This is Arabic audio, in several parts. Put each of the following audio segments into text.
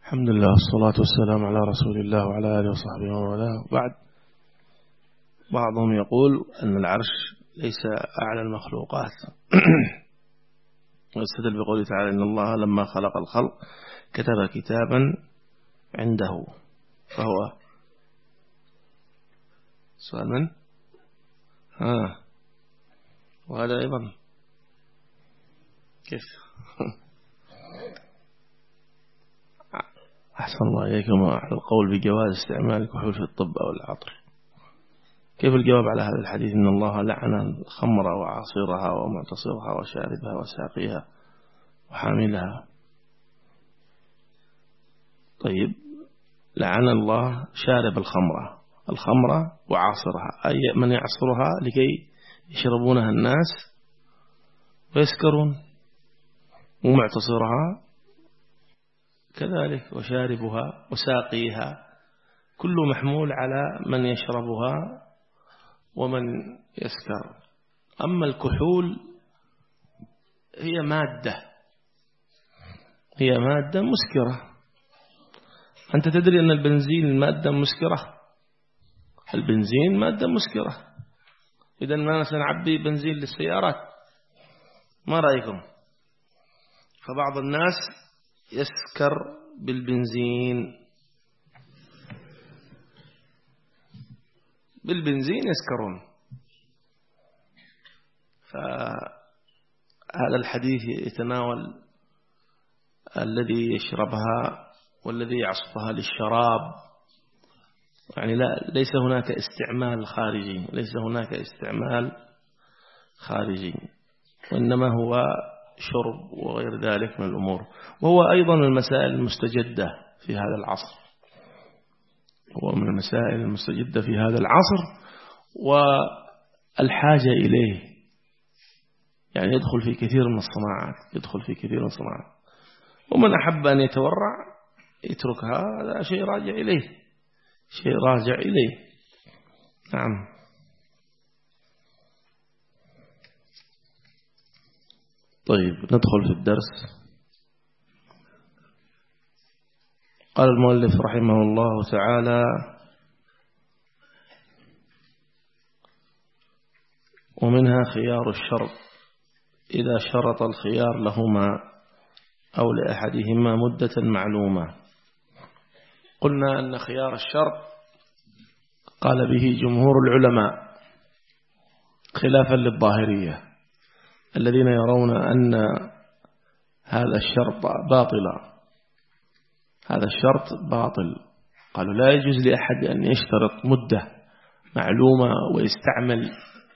الحمد لله والصلاة والسلام على رسول الله وعلى آله وصحبه ومن والاه. بعد، بعضهم يقول أن العرش ليس أعلى المخلوقات ويستدل بقوله تعالى إن الله لما خلق الخلق كتب كتابا عنده، فهو سؤال من؟ وهذا أيضا كيف؟ أحسن الله إليكم. القول بجواز استعمال الكحول في الطب أو العطر، كيف الجواب على هذا الحديث إن الله لعن الخمر وعاصرها ومعتصرها وشاربها وساقيها وحاملها؟ طيب، لعن الله شارب الخمر وعاصرها، أي من يعصرها لكي يشربونها الناس ويسكرون، ومعتصرها كذلك، وشاربها وساقيها، كل محمول على من يشربها ومن يسكر. أما الكحول هي مادة مسكرة. أنت تدري أن البنزين مادة مسكرة؟ البنزين مادة مسكرة. إذا ما سنعبي بنزين للسيارات؟ ما رأيكم؟ فبعض الناس يسكر بالبنزين يسكرون. فهذا الحديث يتناول الذي يشربها والذي يعصفها للشراب، يعني ليس هناك استعمال خارجي، وإنما هو شرب وغير ذلك من الأمور. وهو أيضا المسائل المستجدة في هذا العصر، والحاجة إليه، يعني يدخل في كثير من الصناعات. ومن أحب أن يتورع يتركها، هذا شيء راجع إليه. نعم. طيب، ندخل في الدرس. قال المؤلف رحمه الله تعالى: ومنها خيار الشرط إذا شرط الخيار لهما أو لأحدهما مدة معلومة. قلنا أن خيار الشرط قال به جمهور العلماء خلافا للظاهرية الذين يرون أن هذا الشرط باطل. قالوا لا يجوز لأحد أن يشترط مدة معلومة ويستعمل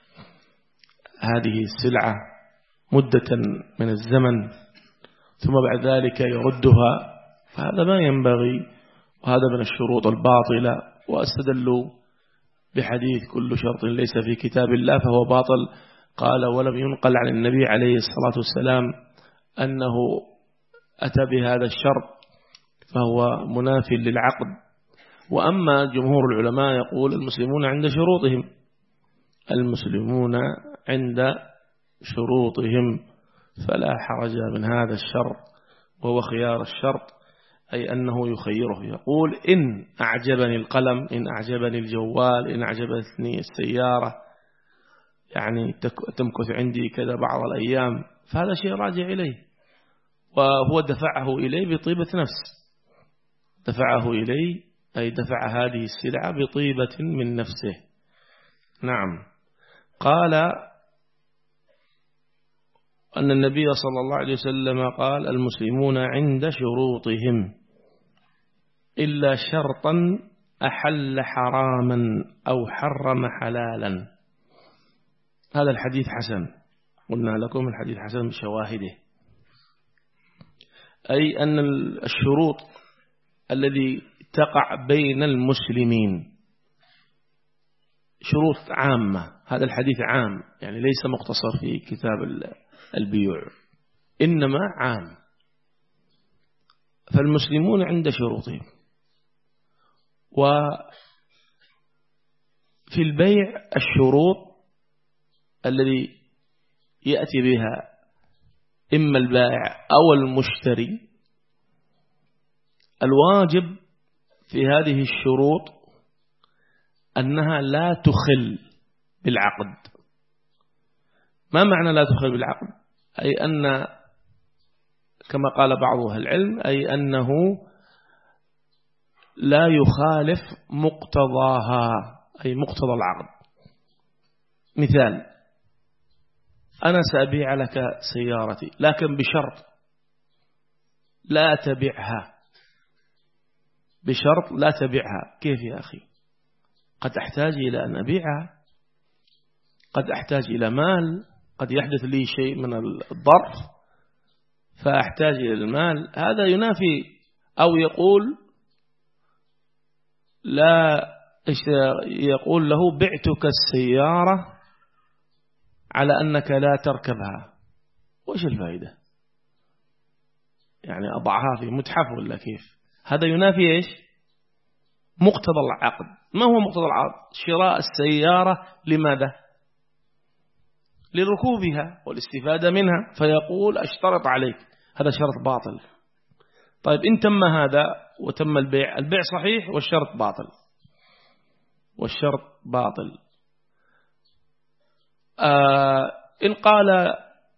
هذه السلعة مدة من الزمن ثم بعد ذلك يردها، فهذا ما ينبغي، وهذا من الشروط الباطلة. واستدلوا بحديث كل شرط ليس في كتاب الله فهو باطل. قال: ولم ينقل عن النبي عليه الصلاة والسلام أنه أتى بهذا الشرط، فهو منافي للعقد. وأما جمهور العلماء يقول المسلمون عند شروطهم فلا حرج من هذا الشرط، وهو خيار الشرط، أي أنه يخيره. يقول: إن أعجبني القلم، إن أعجبني الجوال، إن أعجبتني السيارة، يعني تمكث عندي كذا بعض الأيام، فهذا شيء راجع إليه، وهو دفعه إليه بطيبة نفس. دفع هذه السلعة بطيبة من نفسه. نعم. قال أن النبي صلى الله عليه وسلم قال: المسلمون عند شروطهم إلا شرطا أحل حراما أو حرم حلالا. هذا الحديث حسن، قلنا لكم الحديث حسن بشواهده، أي أن الشروط الذي تقع بين المسلمين شروط عامة. هذا الحديث عام، يعني ليس مقتصر في كتاب البيوع، إنما عام. فالمسلمون عند شروطهم. وفي البيع الشروط الذي يأتي بها إما البائع أو المشتري الواجب في هذه الشروط أنها لا تخل بالعقد. ما معنى لا تخل بالعقد؟ أي أن كما قال بعض أهل العلم أي أنه لا يخالف مقتضاها، أي مقتضى العقد. مثال: أنا سأبيع لك سيارتي لكن بشرط لا تبيعها، بشرط لا تبيعها. كيف يا أخي؟ قد أحتاج إلى أن أبيعها، قد أحتاج إلى مال، قد يحدث لي شيء من الظرف فأحتاج إلى المال. هذا ينافي. أو يقول لا، يقول له بعتك السيارة على أنك لا تركبها. وش الفائدة؟ يعني أضعها في متحف ولا كيف؟ هذا ينافي إيش؟ مقتضى العقد. ما هو مقتضى العقد؟ شراء السيارة لماذا؟ لركوبها والاستفادة منها، فيقول أشترط عليك. هذا شرط باطل. طيب إن تم هذا وتم البيع، البيع صحيح والشرط باطل، والشرط باطل. إن قال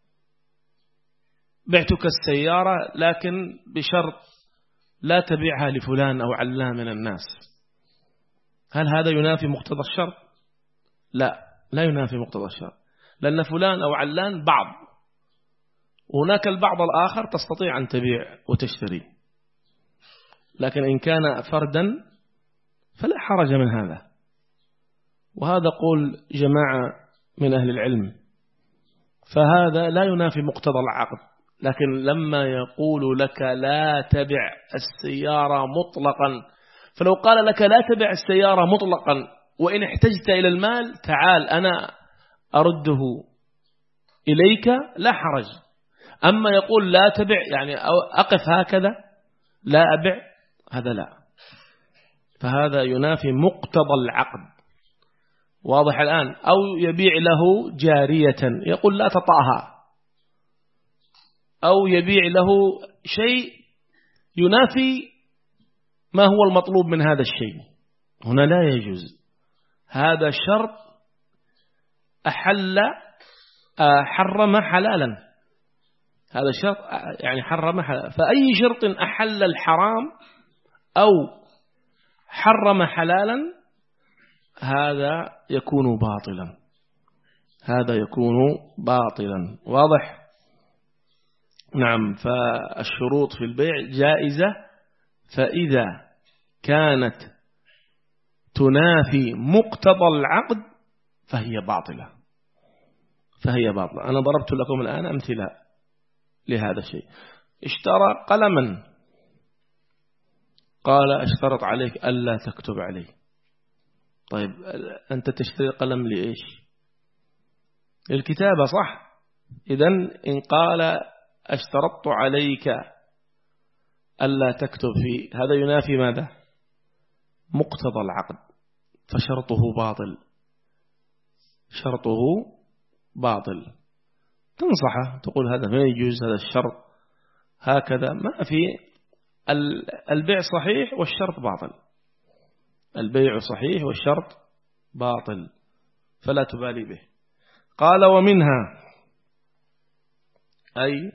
بعتك السيارة لكن بشرط لا تبيعها لفلان أو علان من الناس، هل هذا ينافي مقتضى الشرط؟ لا، لا ينافي مقتضى الشرط، لأن فلان أو علان بعض، وهناك البعض الآخر تستطيع أن تبيع وتشتري. لكن إن كان فردا فلا حرج من هذا. وهذا قول جماعة من أهل العلم. فهذا لا ينافي مقتضى العقد. لكن لما يقول لك لا تبع السيارة مطلقا، فلو قال لك لا تبع السيارة مطلقا وإن احتجت إلى المال تعال أنا أرده إليك لا حرج. أما يقول لا تبع يعني أقف هكذا لا أبع، هذا لا. فهذا ينافي مقتضى العقد. واضح الآن؟ أو يبيع له جارية يقول لا تطأها، أو يبيع له شيء ينافي ما هو المطلوب من هذا الشيء، هنا لا يجوز. هذا شرط حرم حلالا. هذا شرط يعني حرم حلالا. فأي شرط أحل الحرام أو حرم حلالا هذا يكون باطلا، هذا يكون باطلا. واضح؟ نعم. فالشروط في البيع جائزة، فإذا كانت تنافي مقتضى العقد فهي باطلة، فهي باطلة. أنا ضربت لكم الآن أمثلة لهذا الشيء. اشترى قلما، قال اشترط عليك ألا تكتب عليه. طيب أنت تشتري قلم لإيش؟ للكتابة، صح؟ إذن إن قال اشترطت عليك ألا تكتب فيه، هذا ينافي ماذا؟ مقتضى العقد، فشرطه باطل، شرطه باطل. تنصحه تقول هذا ما يجوز، هذا الشرط هكذا ما في. البيع صحيح والشرط باطل، البيع صحيح والشرط باطل، فلا تبالي به. قال ومنها أي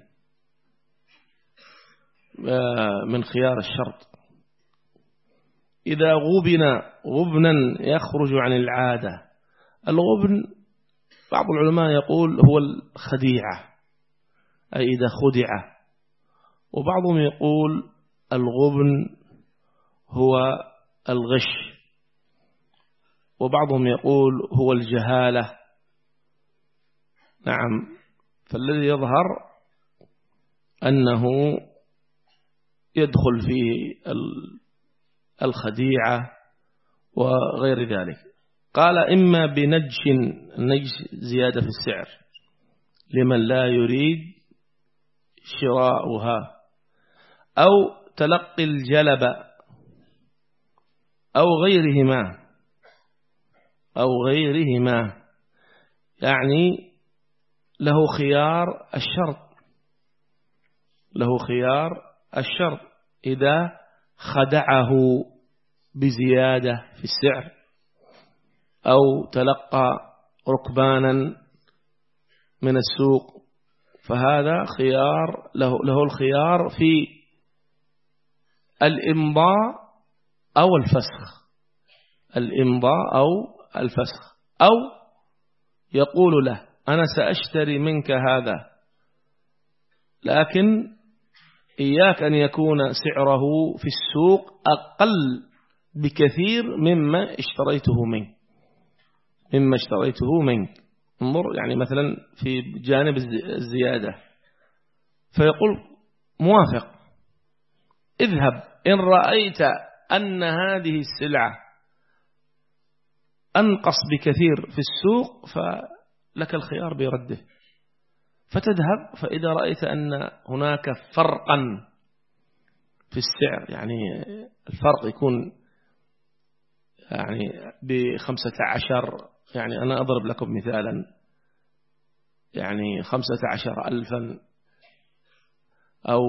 من خيار الشرط إذا غبنا يخرج عن العادة. الغبن بعض العلماء يقول هو الخديعة، أي إذا خدع، وبعضهم يقول الغبن هو الغش، وبعضهم يقول هو الجهالة. نعم. فالذي يظهر أنه يدخل فيه الخديعة وغير ذلك. قال إما النجش زيادة في السعر لمن لا يريد شراؤها، أو تلقي الجلب أو غيرهما، يعني له خيار الشرط، له خيار الشرط إذا خدعه بزيادة في السعر أو تلقى ركبانا من السوق، فهذا خيار له الخيار في الإمضاء أو الفسخ، الإمضاء أو الفسخ، أو يقول له أنا سأشتري منك هذا، لكن إياك أن يكون سعره في السوق أقل بكثير مما اشتريته منك. انظر يعني مثلا في جانب الزيادة، فيقول موافق، اذهب إن رأيت أن هذه السلعة أنقص بكثير في السوق فلك الخيار برده، فتذهب، فإذا رأيت أن هناك فرقا في السعر، يعني الفرق يكون يعني ب15، يعني أنا أضرب لكم مثالا، يعني 15,000 أو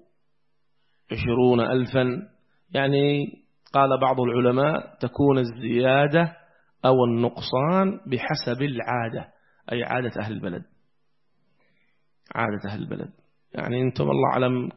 20,000، يعني قال بعض العلماء تكون الزيادة أو النقصان بحسب العادة، أي عادة أهل البلد. يعني أنتم الله أعلم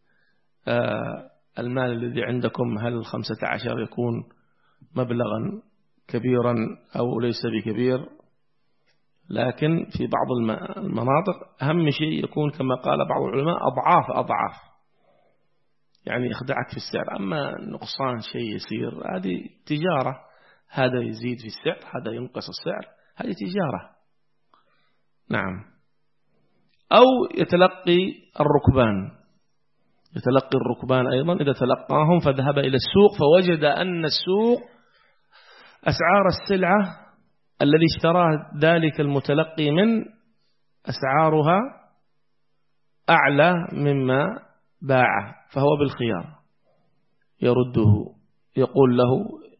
المال الذي عندكم هل 15 يكون مبلغا كبيرا أو ليس بكبير، لكن في بعض المناطق أهم شيء يكون كما قال بعض العلماء أضعاف، يعني يخدعك في السعر. أما نقصان شيء يسير، هذه تجارة، هذا يزيد في السعر هذا ينقص السعر، هذه تجارة. نعم. أو يتلقي الركبان أيضا، إذا تلقاهم فذهب إلى السوق فوجد أن السوق أسعار السلعة الذي اشتراه ذلك المتلقي من أسعارها أعلى مما باعه، فهو بالخيار يرده، يقول له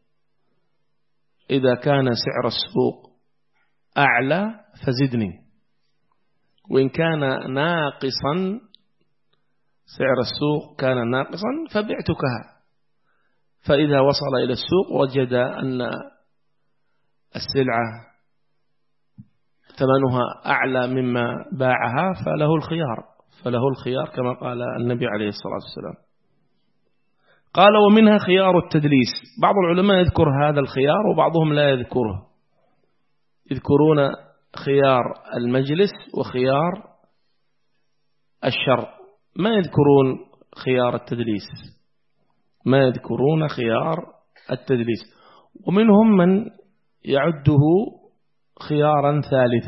إذا كان سعر السوق أعلى فزدني، وإن كان ناقصا سعر السوق كان ناقصا فبعتكها. فإذا وصل إلى السوق وجد أن السلعة ثمنها أعلى مما باعها فله الخيار كما قال النبي عليه الصلاة والسلام. قال ومنها خيار التدليس. بعض العلماء يذكر هذا الخيار وبعضهم لا يذكره، يذكرون خيار المجلس وخيار الشرط، ما يذكرون خيار التدليس. ومنهم من يعده خيارا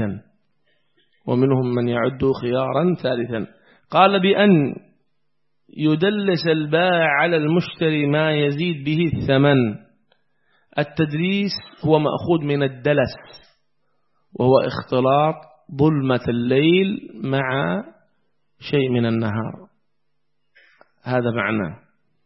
ثالثا، قال بأن يدلس البائع على المشتري ما يزيد به الثمن. التدليس هو مأخوذ من الدلس، وهو اختلاط ظلمة الليل مع شيء من النهار، هذا معناه.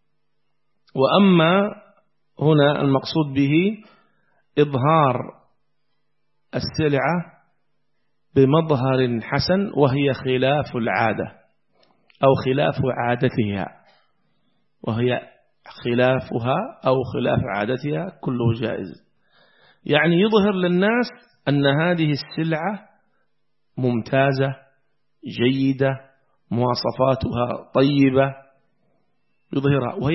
وأما هنا المقصود به إظهار السلعة بمظهر حسن، وهي خلاف العادة أو خلاف عادتها، كله جائز. يعني يظهر للناس أن هذه السلعة ممتازة جيدة مواصفاتها طيبة، يظهرها، وهي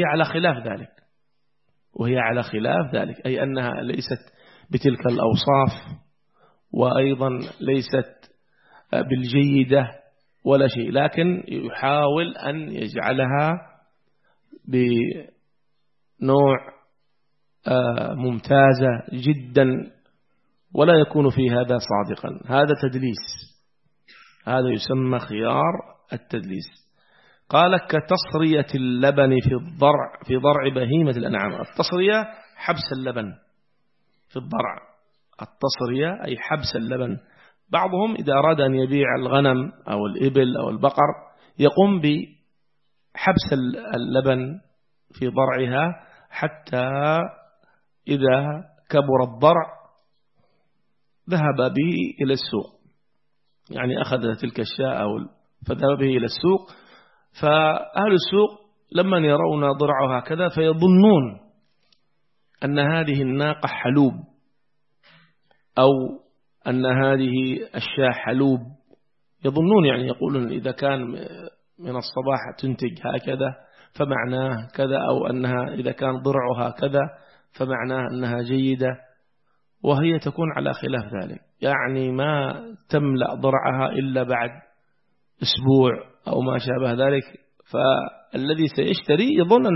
على خلاف ذلك، أي أنها ليست بتلك الأوصاف، وأيضا ليست بالجيدة ولا شيء، لكن يحاول أن يجعلها بنوع ممتازة جدا، ولا يكون في هذا صادقا. هذا تدليس، هذا يسمى خيار التدليس. قال كتصرية اللبن في ضرع بهيمة الأنعام. التصرية حبس اللبن في الضرع، التصرية أي حبس اللبن. بعضهم إذا أراد أن يبيع الغنم أو الإبل أو البقر يقوم بحبس اللبن في ضرعها حتى إذا كبر الضرع ذهب به إلى السوق، يعني أخذ تلك الشاة فذهب به إلى السوق، فأهل السوق لمن يرون ضرعها كذا فيظنون أن هذه الناقة حلوب، أو أن هذه الشاة حلوب، يظنون يعني يقولون إذا كان من الصباح تنتج هكذا فمعناه كذا، أو أنها إذا كان ضرعها كذا فمعناه أنها جيدة، وهي تكون على خلاف ذلك، يعني ما تملأ ضرعها إلا بعد أسبوع أو ما شابه ذلك. فالذي سيشتري يظن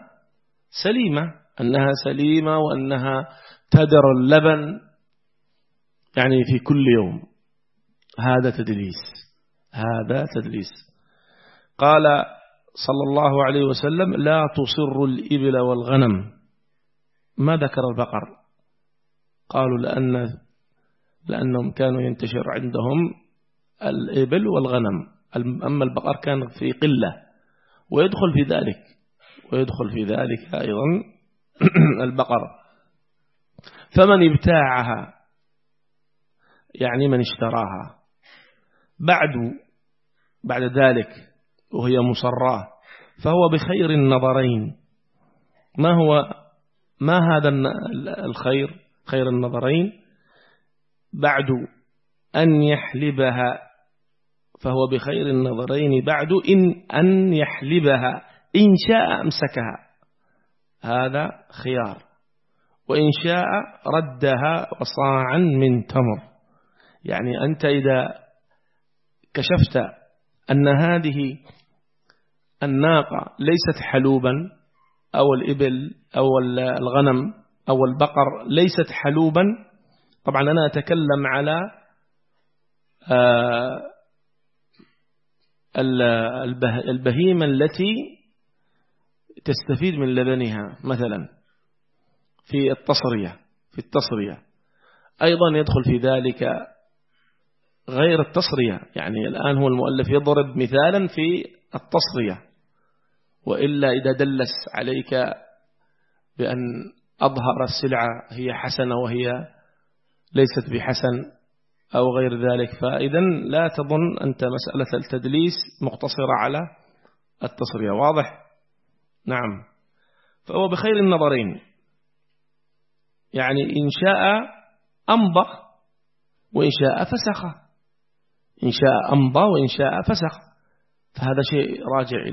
أنها سليمة وأنها تدر اللبن يعني في كل يوم. هذا تدليس. قال صلى الله عليه وسلم: لا تصر الإبل والغنم. ما ذكر البقر، قالوا لأنهم كانوا ينتشر عندهم الإبل والغنم، أما البقر كان في قلة، ويدخل في ذلك أيضا البقر. فمن ابتاعها يعني من اشتراها بعد ذلك وهي مصراه فهو بخير النظرين. ما هذا الخير؟ خير النظرين بعد أن يحلبها، فهو بخير النظرين بعد أن يحلبها، إن شاء أمسكها، هذا خيار، وإن شاء ردها وصاعا من تمر. يعني أنت إذا كشفت أن هذه الناقة ليست حلوبا، أو الإبل أو الغنم أو البقر ليست حلوبا، طبعا أنا أتكلم على البهيمة التي تستفيد من لبنها، مثلا في التصرية أيضا يدخل في ذلك غير التصرية. يعني الآن هو المؤلف يضرب مثالا في التصرية، وإلا إذا دلس عليك بأن أظهر السلعة هي حسنة وهي ليست بحسن أو غير ذلك، فإذا لا تظن أنت مسألة التدليس مقتصرة على التصرية. واضح؟ نعم. فهو بخير النظرين، يعني إن شاء أمضى وإن شاء فسخ، إن شاء أمضى وإن شاء فسخ، فهذا شيء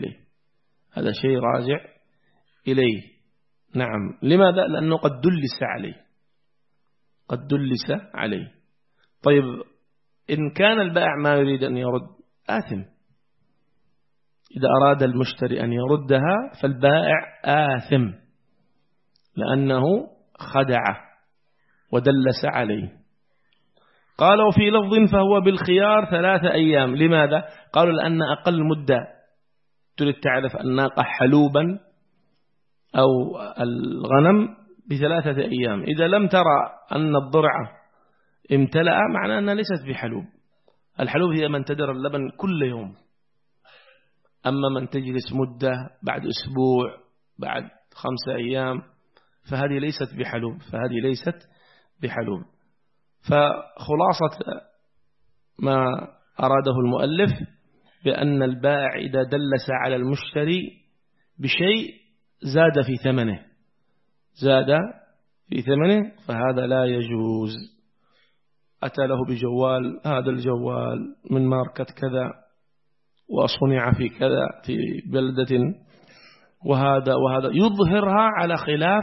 راجع إليه. نعم. لماذا؟ لأنه قد دلس عليه. طيب إن كان البائع ما يريد أن يرد، آثم. إذا أراد المشتري أن يردها فالبائع آثم، لأنه خدعه ودلس عليه. قالوا في لفظ فهو بالخيار 3 أيام. لماذا؟ قالوا لأن أقل مدة تريد تعرف الناقة حلوبا أو الغنم ب3 أيام. إذا لم ترى أن الضرعة امتلأ معناه أنها ليست بحلوب. الحلوب هي من تدر اللبن كل يوم، أما من تجلس مدة بعد أسبوع بعد 5 أيام فهذه ليست بحلوب. فخلاصة ما أراده المؤلف بأن البائع إذا دلس على المشتري بشيء زاد في ثمنه فهذا لا يجوز. أتى له بجوال، هذا الجوال من ماركة كذا وصنع في كذا في بلدة، وهذا يظهرها على خلاف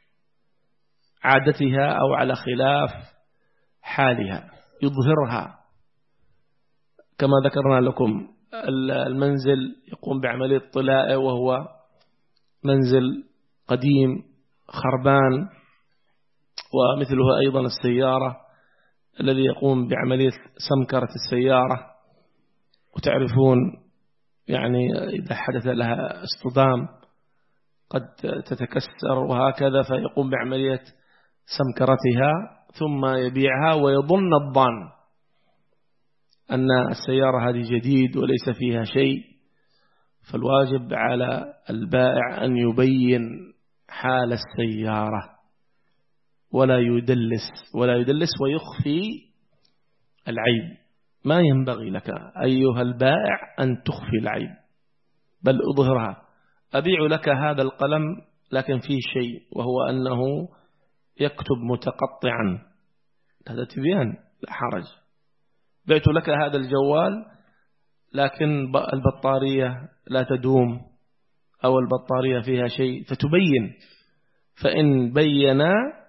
عادتها أو على خلاف حالها، يظهرها. كما ذكرنا لكم المنزل يقوم بعملية طلاء وهو منزل قديم خربان، ومثلها أيضا السيارة الذي يقوم بعملية سمكرة السيارة، وتعرفون يعني إذا حدث لها اصطدام قد تتكسر وهكذا، فيقوم بعملية سمكرتها ثم يبيعها ويظن الظن أن السيارة هذه جديد وليس فيها شيء. فالواجب على البائع أن يبين حال السيارة ولا يدلس ويخفي العيب. ما ينبغي لك أيها البائع أن تخفي العيب، بل أظهرها. أبيع لك هذا القلم لكن فيه شيء، وهو أنه يكتب متقطعا، هذا تبيان لا حرج. بعت لك هذا الجوال لكن البطارية لا تدوم أو البطارية فيها شيء، فتبين. فإن بينا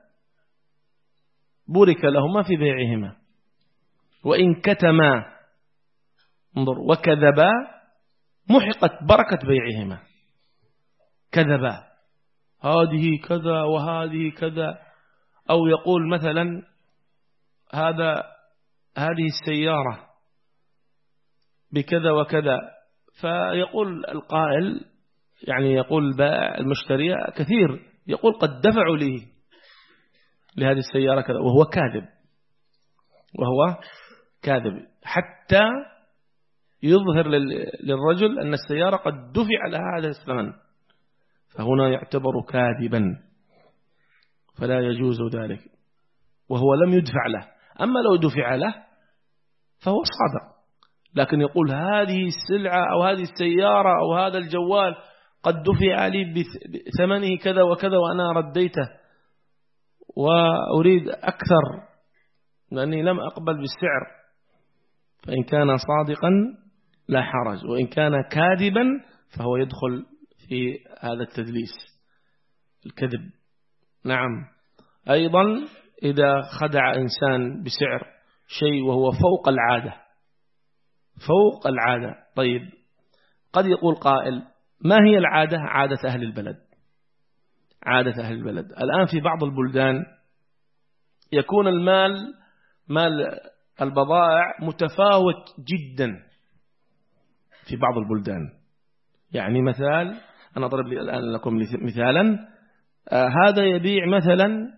بورك لهما في بيعهما، وإن كتما انظر وكذبا محقت بركة بيعهما. كذبا هذه كذا وهذه كذا، أو يقول مثلا هذه السيارة بكذا وكذا، فيقول القائل يعني يقول المشتري كثير يقول قد دفعوا لي لهذه السيارة كذا، وهو كاذب حتى يظهر للرجل أن السيارة قد دفع لها هذا الثمن، فهنا يعتبر كاذبا فلا يجوز ذلك، وهو لم يدفع له. أما لو دفع له فهو صادق، لكن يقول هذه السلعة أو هذه السيارة أو هذا الجوال قد دفع لي بثمنه كذا وكذا وأنا رديته وأريد أكثر لأني لم أقبل بالسعر، فإن كان صادقا لا حرج، وإن كان كاذبا فهو يدخل في هذا التدليس الكذب. نعم. أيضا إذا خدع إنسان بسعر شيء وهو فوق العادة. طيب قد يقول قائل ما هي العادة؟ عادة أهل البلد. الآن في بعض البلدان يكون مال البضائع متفاوت جدا في بعض البلدان. يعني مثال أنا أضرب الآن لكم مثالا، هذا يبيع مثلا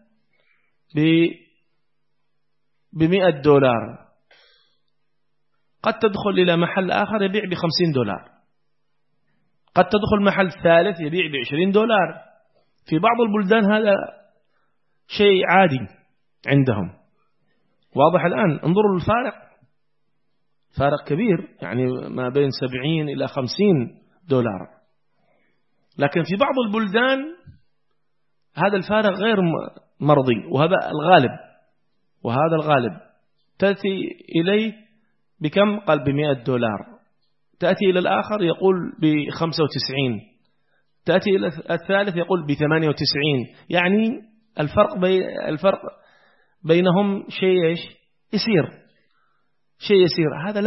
$100، قد تدخل إلى محل آخر يبيع $50، قد تدخل محل ثالث يبيع $20. في بعض البلدان هذا شيء عادي عندهم. واضح الآن؟ انظروا الفارق، فارق كبير، يعني ما بين 70 إلى $50. لكن في بعض البلدان هذا الفارق غير مرضي، وهذا الغالب تأتي إليه بكم؟ قال $100. تأتي إلى الآخر يقول ب95، تأتي إلى الثالث يقول ب98. يعني الفرق بينهم شيء يسير. هذا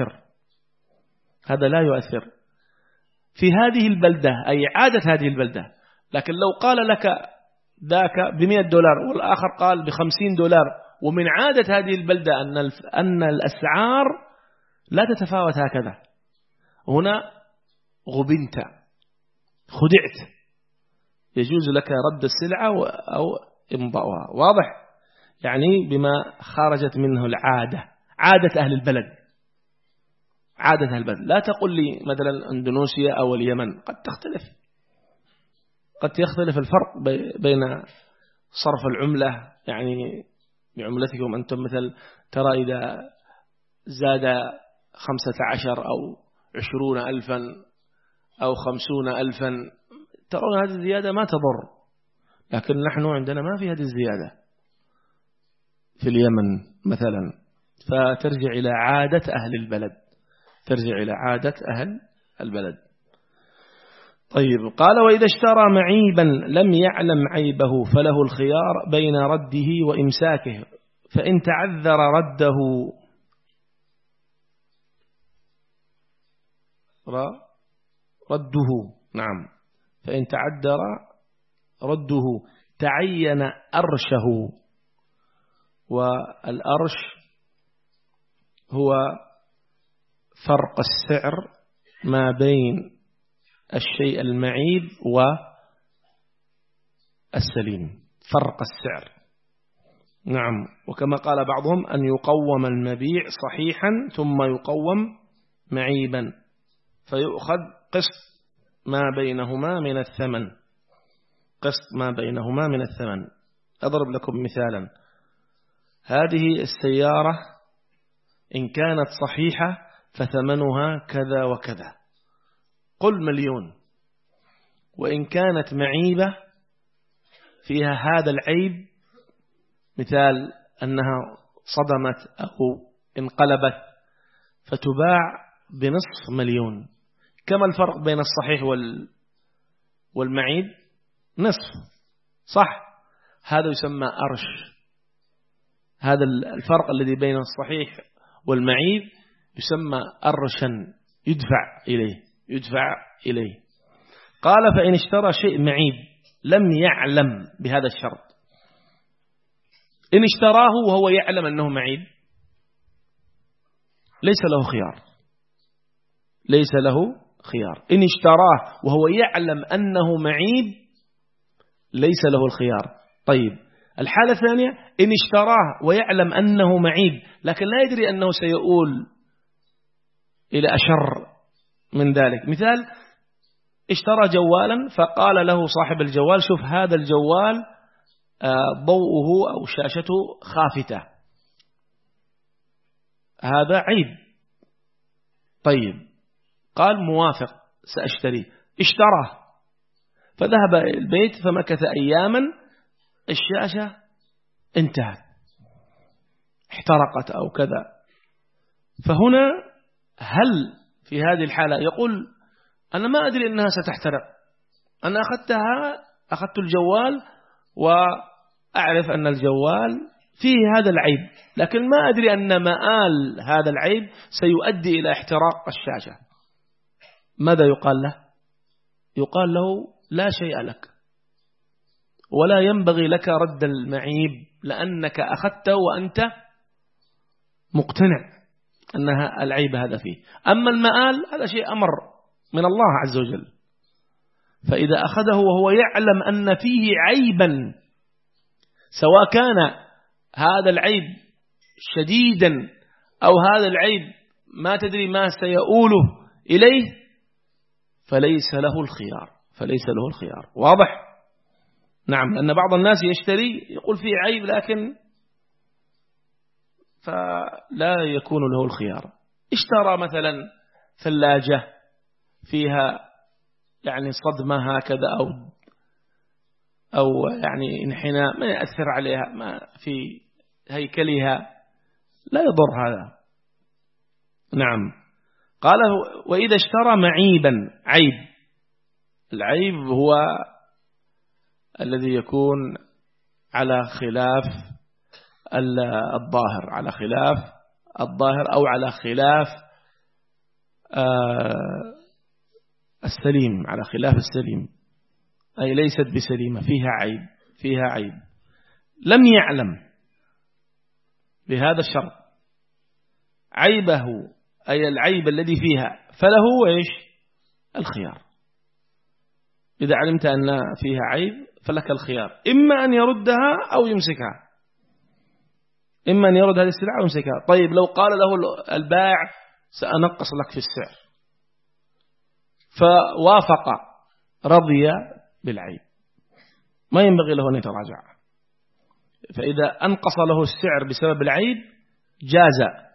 لا يؤثر في هذه البلدة، أي عادة هذه البلدة. لكن لو قال لك ذاك $100 والآخر قال $50، ومن عادة هذه البلدة أن الأسعار لا تتفاوت هكذا، هنا غبنت، خدعت، يجوز لك رد السلعة أو إمضاؤها. واضح؟ يعني بما خرجت منه عادة أهل البلد. لا تقل لي مثلا أندونيسيا أو اليمن، قد يختلف الفرق بين صرف العملة، يعني بعملتكم أنتم مثل ترى إذا زاد 15 أو 20,000 أو 50,000 ترون هذه الزيادة ما تضر، لكن نحن عندنا ما في هذه الزيادة في اليمن مثلا، فترجع إلى عادة أهل البلد. طيب قال وإذا اشترى معيبا لم يعلم عيبه فله الخيار بين رده وإمساكه، فإن تعذر فإن تعذر رده تعين أرشه، والأرش هو فرق السعر ما بين الشيء المعيب والسليم، فرق السعر. نعم. وكما قال بعضهم أن يقوم المبيع صحيحا ثم يقوم معيبا فيؤخذ قسط ما بينهما من الثمن. أضرب لكم مثالا، هذه السيارة إن كانت صحيحة فثمنها كذا وكذا، قل 1,000,000. وإن كانت معيبة فيها هذا العيب، مثال أنها صدمت أو انقلبت، فتباع ب500,000. كما الفرق بين الصحيح والمعيب؟ نصف، صح؟ هذا يسمى أرش. هذا الفرق الذي بين الصحيح والمعيب يسمى أرشا، يدفع إليه. قال فإن اشترى شيء معيب لم يعلم بهذا الشرط. إن اشتراه وهو يعلم أنه معيب ليس له خيار. إن اشتراه وهو يعلم أنه معيب ليس له الخيار. طيب الحالة الثانية، إن اشتراه ويعلم أنه معيب لكن لا يدري أنه سيؤول إلى أشر من ذلك. مثال، اشترى جوالا فقال له صاحب الجوال شوف هذا الجوال ضوءه أو شاشته خافتة، هذا عيب. طيب قال موافق سأشتريه، اشتراه فذهب البيت فمكث أياما، الشاشة انتهت، احترقت أو كذا. فهنا هل في هذه الحالة يقول أنا ما أدري أنها ستحترق، أنا أخذت الجوال وأعرف أن الجوال فيه هذا العيب، لكن ما أدري أن مآل هذا العيب سيؤدي إلى احتراق الشاشة. ماذا يقال له؟ يقال له لا شيء لك، ولا ينبغي لك رد المعيب، لأنك أخذته وأنت مقتنع أن العيب هذا فيه. أما المآل هذا شيء أمر من الله عز وجل، فإذا أخذه وهو يعلم أن فيه عيبا، سواء كان هذا العيب شديدا أو هذا العيب ما تدري ما سيؤوله إليه، فليس له الخيار. واضح؟ نعم، أن بعض الناس يشتري يقول فيه عيب لكن فلا يكون له الخيار. اشترى مثلا ثلاجة فيها يعني صدمة هكذا أو يعني انحناء ما يأثر عليها، ما في هيكلها، لا يضر هذا. نعم. قال وإذا اشترى معيبا، عيب، العيب هو الذي يكون على خلاف الظاهر، أو على خلاف السليم، على خلاف السليم، أي ليست بسليمة، فيها عيب لم يعلم بهذا الشرط عيبه، أي العيب الذي فيها، فله إيش؟ الخيار. إذا علمت أن فيها عيب فلك الخيار، إما أن يردها أو يمسكها، إما أن يرد هذه السلعة أو يمسكها. طيب لو قال له البائع سأنقص لك في السعر، فوافق رضي بالعيب، ما ينبغي له أن يتراجع. فإذا أنقص له السعر بسبب العيب جاز،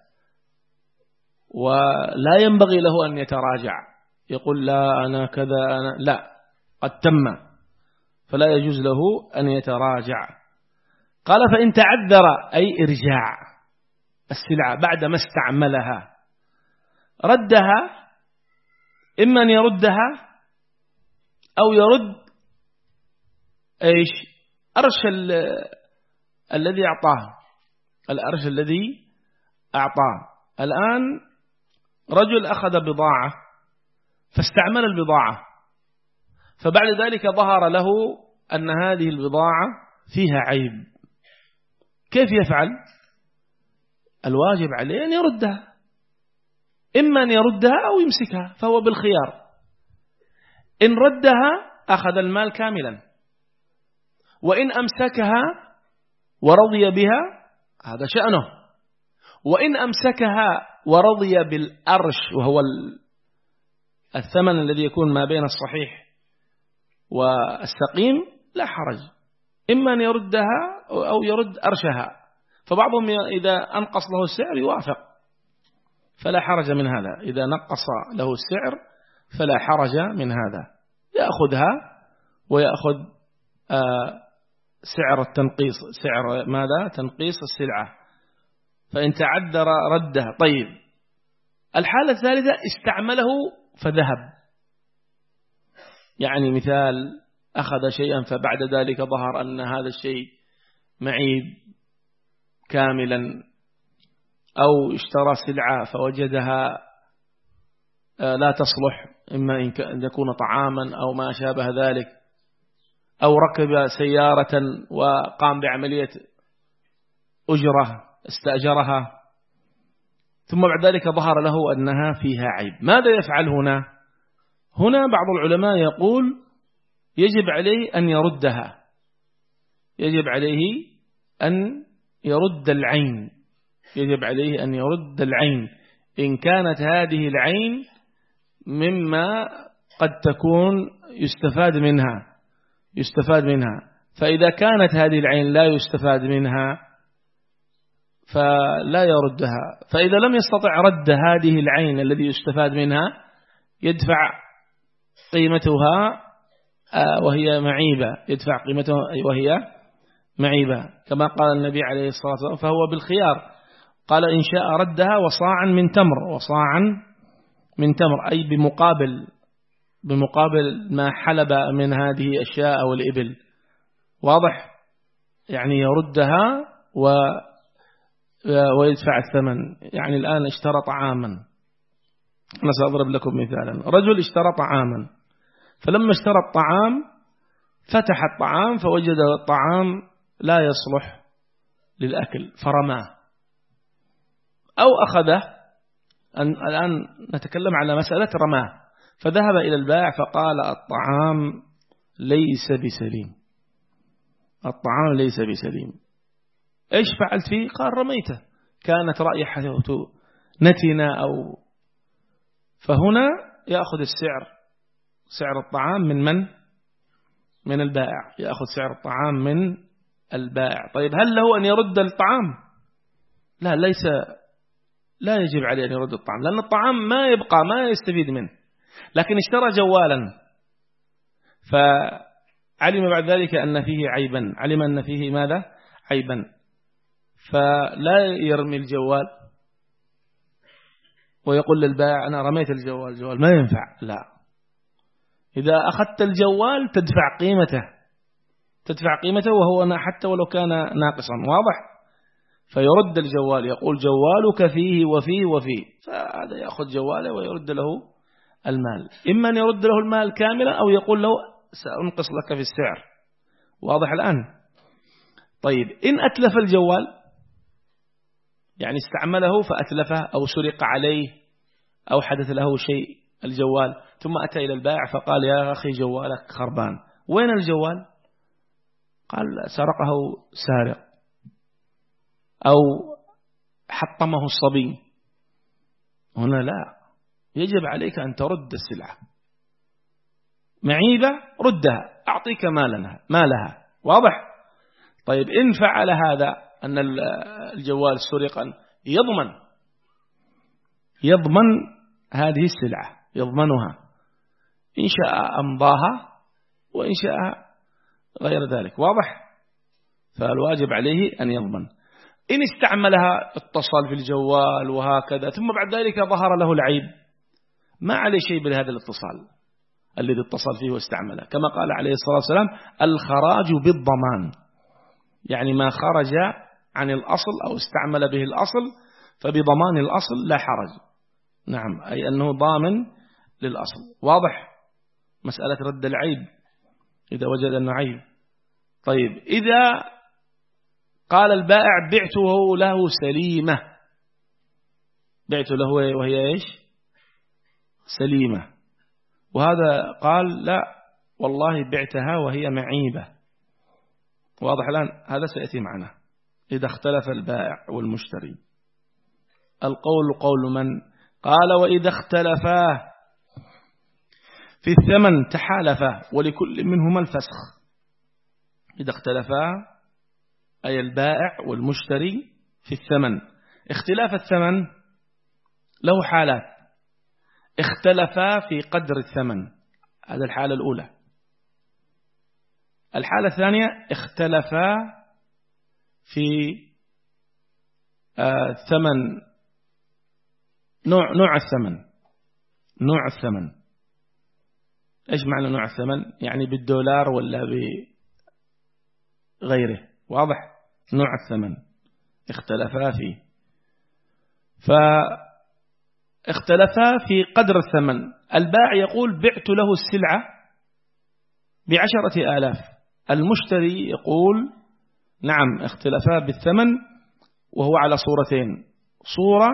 ولا ينبغي له أن يتراجع يقول لا أنا كذا لا، قد تم، فلا يجوز له أن يتراجع. قال فإن تعذر، أي إرجاع السلعة بعد ما استعملها، ردها، إما أن يردها أو يرد إيش؟ أرش الذي أعطاه، الأرش الذي أعطاه. الآن رجل أخذ بضاعة فاستعمل البضاعة، فبعد ذلك ظهر له أن هذه البضاعة فيها عيب، كيف يفعل؟ الواجب عليه أن يردها، إما أن يردها أو يمسكها، فهو بالخيار. إن ردها أخذ المال كاملا، وإن أمسكها ورضي بها هذا شأنه، وإن أمسكها ورضي بالأرش وهو الثمن الذي يكون ما بين الصحيح والسقيم لا حرج، إما أن يردها أو يرد أرشها. فبعضهم إذا أنقص له السعر يوافق فلا حرج من هذا، إذا نقص له السعر فلا حرج من هذا، يأخذها ويأخذ سعر التنقيص، سعر ماذا؟ تنقيص السلعة، فإن تعذر ردها. طيب الحالة الثالثة استعمله فذهب، يعني مثال أخذ شيئا فبعد ذلك ظهر أن هذا الشيء معيب كاملا، أو اشترى سلعة فوجدها لا تصلح، إما أن يكون طعاما أو ما شابه ذلك، أو ركب سيارة وقام بعملية أجرة استأجرها ثم بعد ذلك ظهر له أنها فيها عيب، ماذا يفعل هنا؟ هنا بعض العلماء يقول يجب عليه أن يردها، يجب عليه أن يرد العين، يجب عليه أن يرد العين إن كانت هذه العين مما قد تكون يستفاد منها. فإذا كانت هذه العين لا يستفاد منها فلا يردها. فإذا لم يستطع رد هذه العين الذي يستفاد منها يدفع قيمتها وهي معيبة، يدفع قيمتها وهي معيبة، كما قال النبي عليه الصلاة والسلام فهو بالخيار، قال إن شاء ردها وصاعا من تمر، وصاعا من تمر أي بمقابل ما حلب من هذه الشاء أو الإبل، واضح؟ يعني يردها ويدفع الثمن. يعني الآن اشترى طعاما، أنا سأضرب لكم مثالا، رجل اشترى طعاما، فلما اشترى الطعام فتح الطعام فوجد الطعام لا يصلح للأكل فرماه، أو أخذه، الآن نتكلم على مسألة رماه، فذهب إلى البائع فقال الطعام ليس بسليم، الطعام ليس بسليم، إيش فعلت فيه؟ قال رميته، كانت رائحته نتنة أو. فهنا يأخذ سعر الطعام من البائع، يأخذ سعر الطعام من البائع. طيب هل له أن يرد الطعام؟ لا يجب عليه أن يرد الطعام، لأن الطعام ما يبقى، ما يستفيد منه. لكن اشترى جوالا فعلم بعد ذلك أن فيه عيبا، علم أن فيه ماذا؟ عيبا، فلا يرمي الجوال ويقول للبائع أنا رميت الجوال ما ينفع، لا، إذا أخذت الجوال تدفع قيمته وهو حتى ولو كان ناقصا، واضح؟ فيرد الجوال، يقول جوالك فيه وفيه وفيه، فهذا يأخذ جواله ويرد له المال، إما أن يرد له المال كاملا أو يقول له سأنقص لك في السعر، واضح الآن؟ طيب إن أتلف الجوال، يعني استعمله فأتلفه أو سرق عليه أو حدث له شيء الجوال، ثم أتى إلى البائع فقال يا أخي جوالك خربان، وين الجوال؟ قال سرقه سارق أو حطمه الصبي، هنا لا، يجب عليك أن ترد السلعة، معيبة ردها، أعطيك مالها، واضح؟ طيب إن فعل هذا أن الجوال سرقا يضمن هذه السلعة، يضمنها، إن شاء أمضاها وإن شاء غير ذلك، واضح؟ فالواجب عليه أن يضمن. إن استعملها اتصل في الجوال وهكذا ثم بعد ذلك ظهر له العيب، ما عليه شيء بهذا الاتصال الذي اتصل فيه واستعمله، كما قال عليه الصلاة والسلام الخراج بالضمان، يعني ما خرج عن الأصل أو استعمل به الأصل فبضمان الأصل لا حرج، نعم، أي أنه ضامن للأصل، واضح؟ مسألة رد العيب إذا وجد أنه عيب. طيب إذا قال البائع بعته له سليمة، بعته له وهي إيش؟ سليمة، وهذا قال لا والله بعتها وهي معيبة، واضح الآن؟ هذا سيأتي معنا إذا اختلف البائع والمشتري. القول قول من قال وإذا اختلفا في الثمن تحالفا ولكل منهما الفسخ. إذا اختلفا أي البائع والمشتري في الثمن، اختلاف الثمن له حالات، اختلفا في قدر الثمن، هذا الحالة الأولى، الحالة الثانية اختلفا في ثمن نوع الثمن. إيش معنى نوع الثمن؟ يعني بالدولار ولا بغيره؟ واضح؟ نوع الثمن اختلفا فيه، فاختلفا في قدر الثمن. البائع يقول بعت له السلعة ب10,000، المشتري يقول نعم اختلفا بالثمن، وهو على صورتين: صورة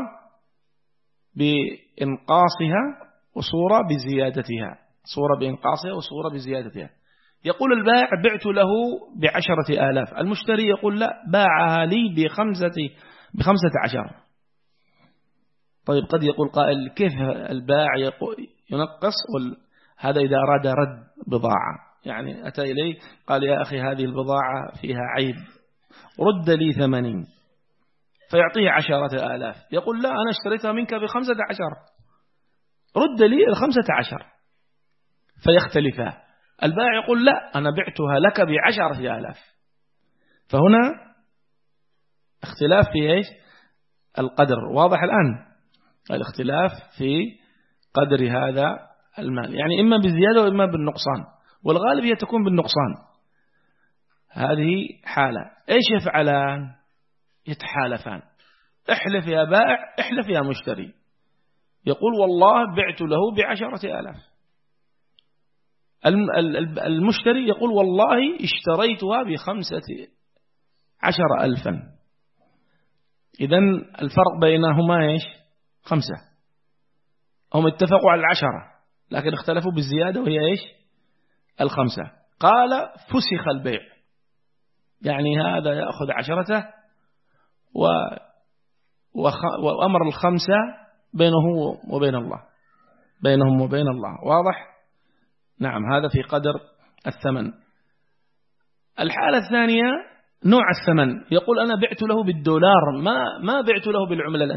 بإنقاصها وصورة بزيادتها، صورة بإنقاصها وصورة بزيادتها. يقول البائع بعت له ب10,000، المشتري يقول لا، باعها لي ب15. طيب قد يقول قائل كيف البائع ينقص؟ هذا إذا أراد رد بضاعة، يعني أتى إليه قال يا أخي هذه البضاعة فيها عيب، رد لي 80، فيعطيه 10,000. يقول لا، أنا اشتريتها منك ب15، رد لي 15. فيختلفا، البائع يقول لا، أنا بعتها لك ب10,000. فهنا اختلاف في إيش؟ القدر. واضح الآن؟ الاختلاف في قدر هذا المال، يعني إما بالزيادة وإما بالنقصان، والغالبية تكون بالنقصان. هذه حالة. إيش يفعلان؟ يتحالفان. احلف يا بائع، احلف يا مشتري. يقول والله بعت له ب10,000. المشتري يقول والله اشتريتها ب15,000. إذن الفرق بينهما إيش؟ 5. هم اتفقوا على 10 لكن اختلفوا بالزيادة، وهي إيش؟ 5. قال فسخ البيع، يعني هذا يأخذ 10 وأمر 5 بينهم وبين الله. واضح؟ نعم، هذا في قدر الثمن. الحالة الثانية نوع الثمن، يقول أنا بعت له بالدولار، ما بعت له بالعملة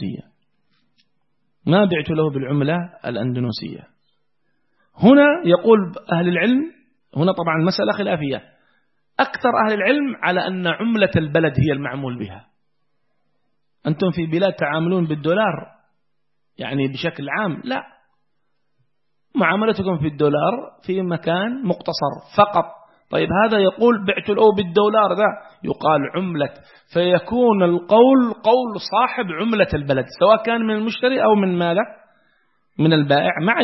الأندونيسية. هنا يقول أهل العلم، هنا طبعا مسألة خلافية، أكثر أهل العلم على أن عملة البلد هي المعمول بها. أنتم في بلاد تعاملون بالدولار يعني بشكل عام؟ لا، معاملتكم في الدولار في مكان مقتصر فقط. طيب هذا يقول بعت له بالدولار، ذا يقال عملة، فيكون القول قول صاحب عملة البلد، سواء كان من المشتري أو من ماذا؟ من البائع، مع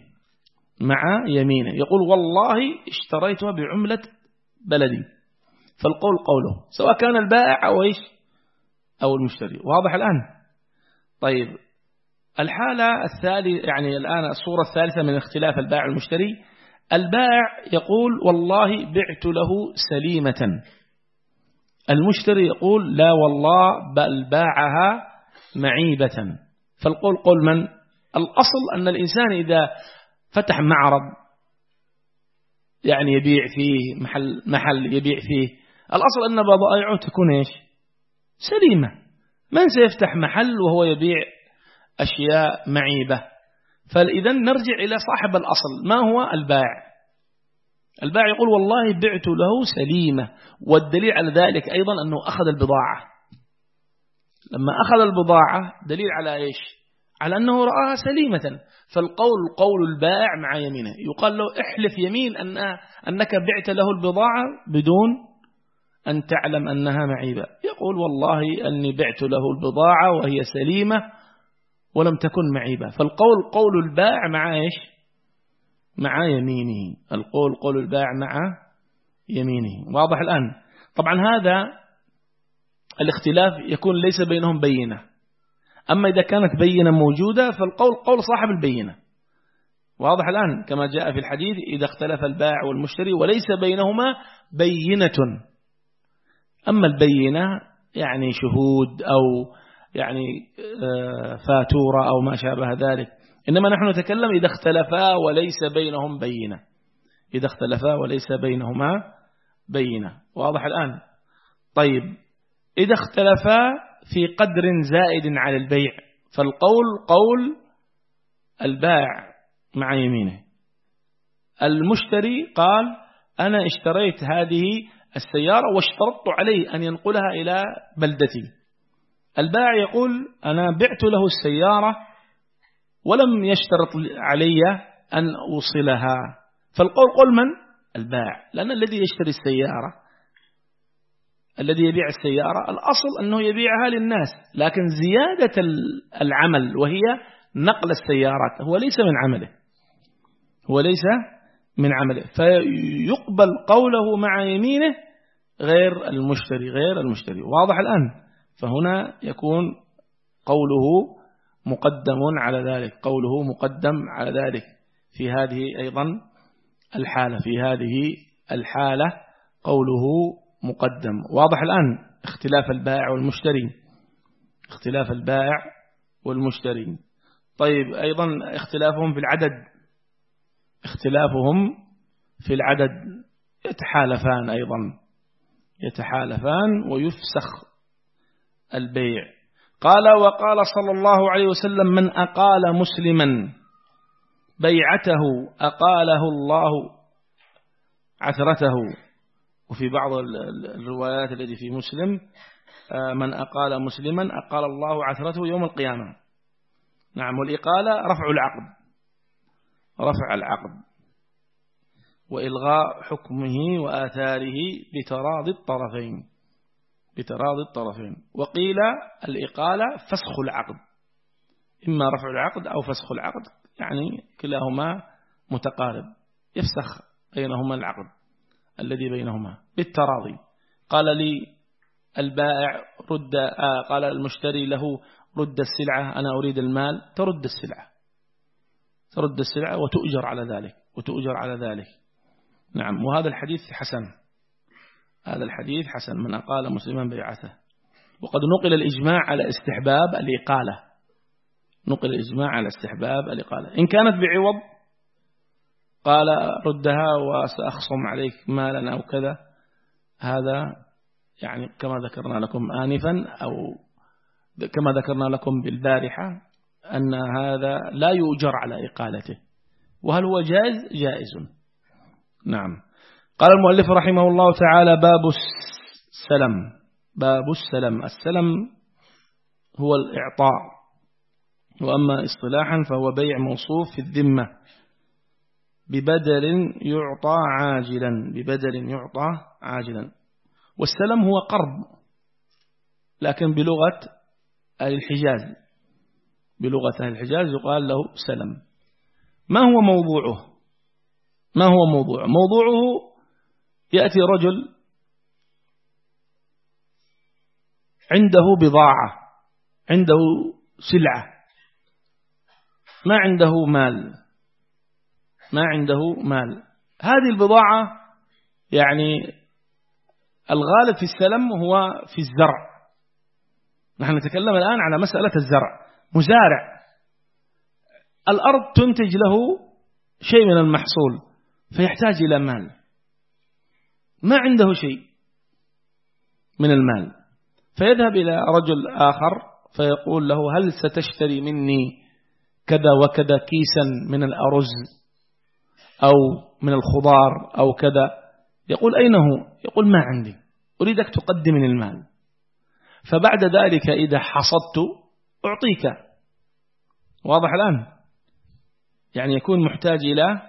يمينه يقول والله اشتريتها بعملة بلدي، فالقول قوله سواء كان البائع أو إيش أو المشتري. واضح الآن؟ طيب الحالة الثالثة، يعني الآن الصورة الثالثة من اختلاف البائع والمشتري، البائع يقول والله بعت له سليمة، المشتري يقول لا والله بل باعها معيبة. فالقول قول من؟ الأصل أن الإنسان إذا فتح معرض يعني يبيع فيه محل يبيع فيه، الأصل أن بضائعه تكون إيش؟ سليمة. من سيفتح محل وهو يبيع أشياء معيبة؟ فإذا نرجع إلى صاحب الأصل، ما هو البائع. البائع يقول والله بعت له سليمة، والدليل على ذلك أيضا أنه أخذ البضاعة. لما أخذ البضاعة دليل على إيش؟ على أنه رآها سليمة. فالقول قول البائع مع يمينه، يقال له احلف يمين أنك بعت له البضاعة بدون أن تعلم أنها معيبة. يقول والله أني بعت له البضاعة وهي سليمة ولم تكن معيبة. فالقول قول البائع مع إيش؟ مع يمينه. القول قول البائع مع يمينه. واضح الآن؟ طبعا هذا الاختلاف يكون ليس بينهم بينة، أما إذا كانت بينة موجودة فالقول قول صاحب البينة. واضح الآن؟ كما جاء في الحديث إذا اختلف البائع والمشتري وليس بينهما بينة. أما البينة يعني شهود أو يعني فاتورة أو ما شابه ذلك، إنما نحن نتكلم إذا اختلفا وليس بينهم بينة، إذا اختلفا وليس بينهما بينة. واضح الآن؟ طيب إذا اختلفا في قدر زائد على البيع، فالقول قول البائع مع يمينه. المشتري قال أنا اشتريت هذه السيارة واشترطت عليه أن ينقلها إلى بلدتي. البائع يقول أنا بعت له السيارة ولم يشترط علي أن أوصلها. فالقول قول من؟ البائع، لأن الذي يشتري السيارة، الذي يبيع السيارة الأصل أنه يبيعها للناس، لكن زيادة العمل وهي نقل السيارات هو ليس من عمله، هو ليس من عمله، فيقبل قوله مع يمينه غير المشتري. واضح الآن؟ فهنا يكون قوله مقدم على ذلك، قوله مقدم على ذلك في هذه أيضا الحالة، في هذه الحالة قوله مقدم. واضح الآن اختلاف البائع والمشتري، اختلاف البائع والمشتري. طيب أيضا اختلافهم في العدد، اختلافهم في العدد، يتحالفان أيضا، يتحالفان ويفسخ البيع. قال وقال صلى الله عليه وسلم من أقال مسلما بيعته أقاله الله عثرته. وفي بعض الروايات التي في مسلم من أقال مسلما أقال الله عثرته يوم القيامة. نعم. والإقالة رفع العقد وإلغاء حكمه وآثاره بتراضي الطرفين. وقيل الإقالة فسخ العقد، إما رفع العقد أو فسخ العقد، يعني كلاهما متقارب، يفسخ بينهما العقد الذي بينهما بالتراضي. قال لي البائع قال المشتري له رد السلعة، أنا أريد المال، ترد السلعة وتؤجر على ذلك. نعم. وهذا الحديث حسن، هذا الحديث حسن، من أقال مسلما بيعته. وقد نقل الإجماع على استحباب الإقالة، إن كانت بعوض قال ردها وسأخصم عليك مالا أو كذا، هذا يعني كما ذكرنا لكم آنفا أو كما ذكرنا لكم بالبارحة أن هذا لا يؤجر على إقالته. وهل هو جائز؟ نعم. قال المؤلف رحمه الله تعالى باب السلم هو الإعطاء، وأما اصطلاحا فهو بيع موصوف في الذمة ببدل يعطى عاجلا. والسلم هو قرض، لكن بلغة أهل الحجاز يقال له سلم. ما هو موضوعه؟ موضوعه يأتي رجل عنده بضاعة، عنده سلعة، ما عنده مال. هذه البضاعة يعني الغالب في السلم هو في الزرع. نحن نتكلم الآن على مسألة الزرع. مزارع الأرض تنتج له شيء من المحصول، فيحتاج إلى مال، ما عنده شيء من المال، فيذهب إلى رجل آخر فيقول له هل ستشتري مني كذا وكذا كيسا من الأرز أو من الخضار أو كذا؟ يقول أين هو؟ يقول ما عندي، أريدك تقدم المال، فبعد ذلك إذا حصدت أعطيك. واضح الآن؟ يعني يكون محتاج إلى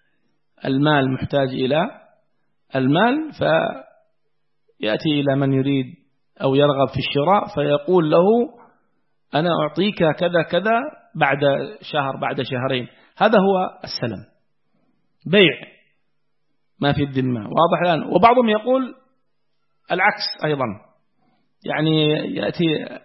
المال، فيأتي إلى من يريد أو يرغب في الشراء فيقول له أنا أعطيك كذا كذا بعد شهر بعد شهرين. هذا هو السلم، بيع ما في الذمة. واضح الآن؟ وبعضهم يقول العكس أيضا، يعني يأتي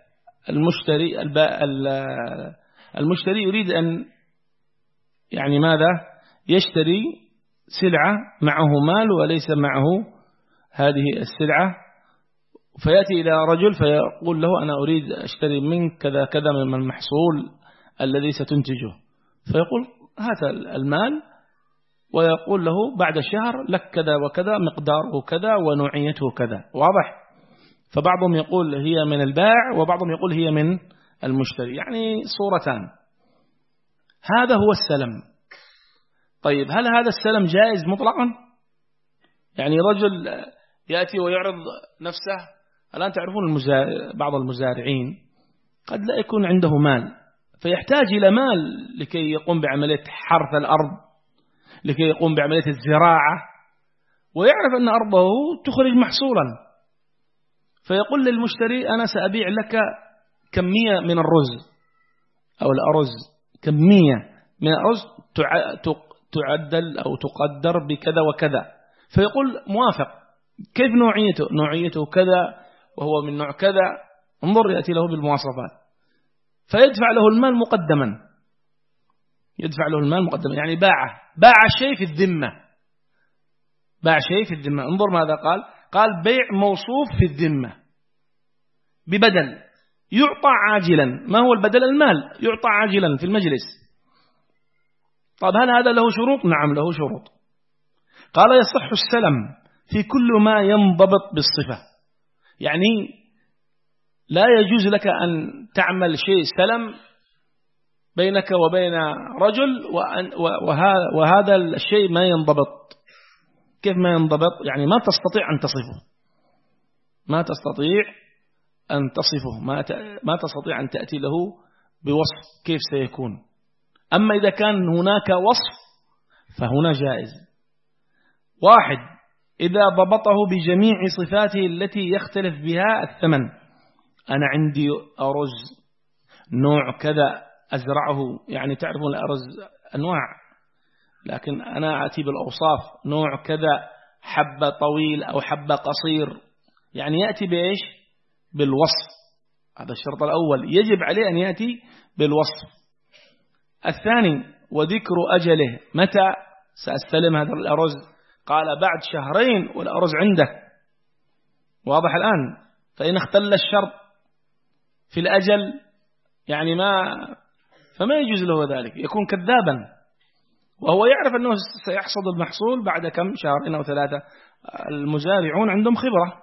المشتري يريد أن يعني ماذا؟ يشتري سلعة معه مال وليس معه هذه السلعة، فيأتي إلى رجل فيقول له أنا أريد أشتري منك كذا كذا من المحصول الذي ستنتجه، فيقول هذا المال، ويقول له بعد شهر لك كذا وكذا مقداره كذا ونوعيته كذا. واضح؟ فبعضهم يقول هي من البائع وبعضهم يقول هي من المشتري، يعني صورتان. هذا هو السلم. طيب هل هذا السلم جائز مطلقا؟ يعني رجل يأتي ويعرض نفسه. الآن تعرفون بعض المزارعين قد لا يكون عنده مال، فيحتاج إلى مال لكي يقوم بعملية حرث الأرض، لكي يقوم بعملية الزراعة، ويعرف أن أرضه تخرج محصولا، فيقول للمشتري أنا سأبيع لك كمية من الرز أو الأرز، كمية من الأرز تعدل أو تقدر بكذا وكذا، فيقول موافق. كيف نوعيته؟ نوعيته كذا وهو من نوع كذا، انظر يأتي له بالمواصفات، فيدفع له المال مقدما، يدفع له المال مقدما، يعني باع شيء في الذمة، باع شيء في الذمة. انظر ماذا قال بيع موصوف في الذمة ببدل يعطى عاجلا. ما هو البدل؟ المال يعطى عاجلا في المجلس. طب هل هذا له شروط؟ نعم له شروط. قال يصح السلم في كل ما ينضبط بالصفة، يعني لا يجوز لك أن تعمل شيء سلم بينك وبين رجل وهذا الشيء ما ينضبط. كيف ما ينضبط؟ يعني ما تستطيع أن تصفه، ما تستطيع أن تصفه، ما تستطيع أن تأتي له بوصف كيف سيكون. أما إذا كان هناك وصف فهنا جائز. واحد، إذا ضبطه بجميع صفاته التي يختلف بها الثمن. أنا عندي أرز نوع كذا أزرعه، يعني تعرفون الأرز أنواع، لكن أنا أتي بالأوصاف، نوع كذا، حبة طويل أو حبة قصير، يعني يأتي بإيش؟ بالوصف. هذا الشرط الأول، يجب عليه أن يأتي بالوصف. الثاني، وذكر أجله، متى سأستلم هذا الأرز؟ قال بعد شهرين والأرز عندك، واضح الآن. فإن اختل الشرط في الأجل يعني فما يجوز له ذلك، يكون كذابا، وهو يعرف أنه سيحصد المحصول بعد كم شهرين أو 3. المزارعون عندهم خبرة.